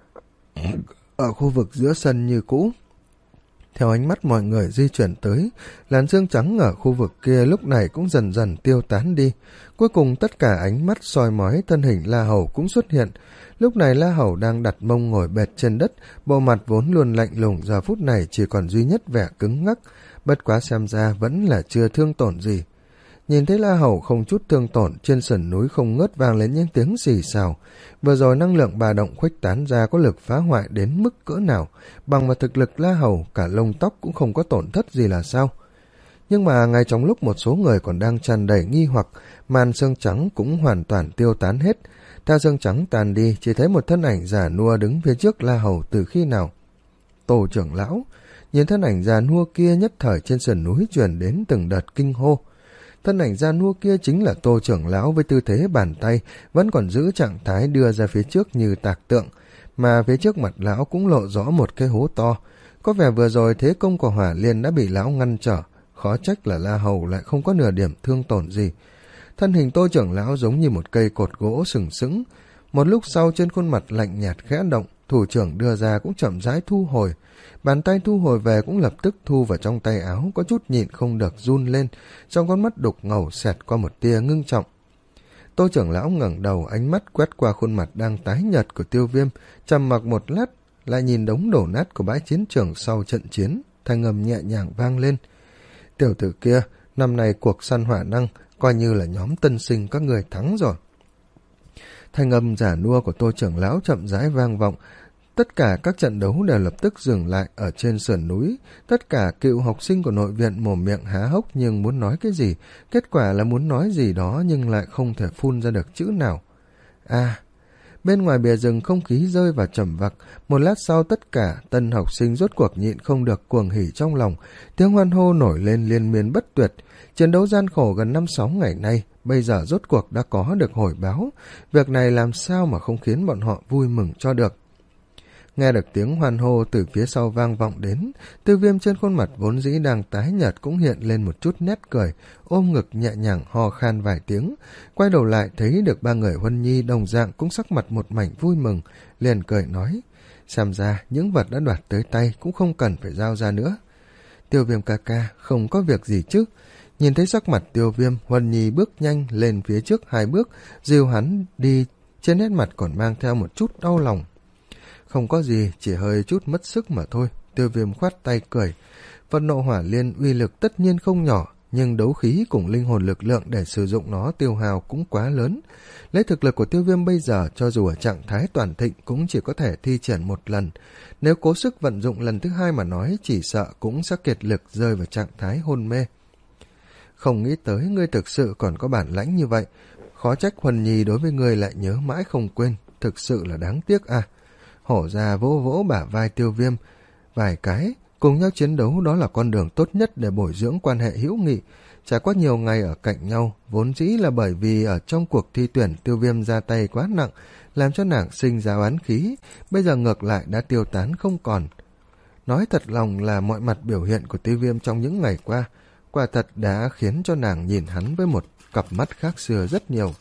Speaker 1: ở khu vực giữa sân như cũ. Theo ánh mắt mọi người di chuyển tới, làn sương trắng ở khu vực kia lúc này cũng dần dần tiêu tán đi. Cuối cùng tất cả ánh mắt soi mói thân hình La Hầu cũng xuất hiện. Lúc này La Hầu đang đặt mông ngồi bệt trên đất, bộ mặt vốn luôn lạnh lùng giờ phút này chỉ còn duy nhất vẻ cứng ngắc, bất quá xem ra vẫn là chưa thương tổn gì. Nhìn thấy La Hầu không chút thương tổn, trên sườn núi không ngớt vang lên những tiếng xì xào. Vừa rồi năng lượng bà động khuếch tán ra có lực phá hoại đến mức cỡ nào, bằng vào thực lực La Hầu cả lông tóc cũng không có tổn thất gì là sao. Nhưng mà ngay trong lúc một số người còn đang tràn đầy nghi hoặc, màn sương trắng cũng hoàn toàn tiêu tán hết. Theo sương trắng tàn đi, chỉ thấy một thân ảnh già nua đứng phía trước La Hầu từ khi nào. Tổ trưởng lão, nhìn thân ảnh già nua kia nhất thời trên sườn núi truyền đến từng đợt kinh hô. Thân ảnh già nua kia chính là Tô trưởng lão với tư thế bàn tay vẫn còn giữ trạng thái đưa ra phía trước như tạc tượng, mà phía trước mặt lão cũng lộ rõ một cái hố to. Có vẻ vừa rồi thế công của Hỏa Liên đã bị lão ngăn trở, khó trách là La Hầu lại không có nửa điểm thương tổn gì. Thân hình Tô trưởng lão giống như một cây cột gỗ sừng sững. Một lúc sau trên khuôn mặt lạnh nhạt khẽ động, thủ trưởng đưa ra cũng chậm rãi thu hồi. Bàn tay thu hồi về cũng lập tức thu vào trong tay áo, có chút nhịn không được run lên, trong con mắt đục ngầu xẹt qua một tia ngưng trọng. Tô trưởng lão ngẩng đầu, ánh mắt quét qua khuôn mặt đang tái nhợt của Tiêu Viêm, trầm mặc một lát, lại nhìn đống đổ nát của bãi chiến trường sau trận chiến, thanh âm nhẹ nhàng vang lên. Tiểu tử kia, năm nay cuộc săn hỏa năng, coi như là nhóm tân sinh các người thắng rồi. Thanh âm giả nua của Tô trưởng lão chậm rãi vang vọng. Tất cả các trận đấu đều lập tức dừng lại ở trên sườn núi. Tất cả cựu học sinh của nội viện mồm miệng há hốc nhưng muốn nói cái gì. Kết quả là muốn nói gì đó nhưng lại không thể phun ra được chữ nào. À, bên ngoài bìa rừng không khí rơi vào trầm mặc. Một lát sau tất cả tân học sinh rốt cuộc nhịn không được cuồng hỉ trong lòng. Tiếng hoan hô nổi lên liên miên bất tuyệt. Chiến đấu gian khổ gần năm sáu ngày nay, bây giờ rốt cuộc đã có được hồi báo. Việc này làm sao mà không khiến bọn họ vui mừng cho được. Nghe được tiếng hoan hô từ phía sau vang vọng đến, Tiêu Viêm trên khuôn mặt vốn dĩ đang tái nhợt cũng hiện lên một chút nét cười, ôm ngực nhẹ nhàng ho khan vài tiếng, quay đầu lại thấy được ba người Huân Nhi đồng dạng cũng sắc mặt một mảnh vui mừng, liền cười nói, xem ra những vật đã đoạt tới tay cũng không cần phải giao ra nữa. Tiêu Viêm ca ca, không có việc gì chứ? Nhìn thấy sắc mặt Tiêu Viêm, Huân Nhi bước nhanh lên phía trước hai bước, dìu hắn đi, trên nét mặt còn mang theo một chút đau lòng. Không có gì, chỉ hơi chút mất sức mà thôi. Tiêu Viêm khoát tay cười. Phân nộ hỏa liên uy lực tất nhiên không nhỏ, nhưng đấu khí cùng linh hồn lực lượng để sử dụng nó tiêu hao cũng quá lớn. Lấy thực lực của Tiêu Viêm bây giờ, cho dù ở trạng thái toàn thịnh cũng chỉ có thể thi triển một lần. Nếu cố sức vận dụng lần thứ hai mà nói, chỉ sợ cũng sẽ kiệt lực rơi vào trạng thái hôn mê. Không nghĩ tới ngươi thực sự còn có bản lãnh như vậy. Khó trách Huân Nhi đối với ngươi lại nhớ mãi không quên. Thực sự là đáng tiếc à. Hổ ra vỗ vỗ bả vai Tiêu Viêm vài cái, cùng nhau chiến đấu đó là con đường tốt nhất để bồi dưỡng quan hệ hữu nghị. Trải qua nhiều ngày ở cạnh nhau, vốn dĩ là bởi vì ở trong cuộc thi tuyển Tiêu Viêm ra tay quá nặng, làm cho nàng sinh ra oán khí, bây giờ ngược lại đã tiêu tán không còn. Nói thật lòng là mọi mặt biểu hiện của Tiêu Viêm trong những ngày qua, quả thật đã khiến cho nàng nhìn hắn với một cặp mắt khác xưa rất nhiều.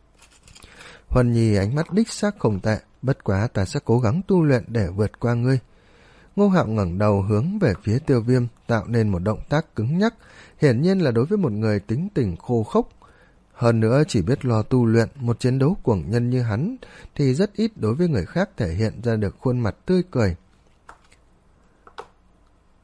Speaker 1: Huân Nhi ánh mắt đích xác không tệ, bất quá ta sẽ cố gắng tu luyện để vượt qua ngươi. Ngô Hạo ngẩng đầu hướng về phía Tiêu Viêm, tạo nên một động tác cứng nhắc, hiển nhiên là đối với một người tính tình khô khốc. Hơn nữa chỉ biết lo tu luyện, một chiến đấu cuồng nhân như hắn thì rất ít đối với người khác thể hiện ra được khuôn mặt tươi cười.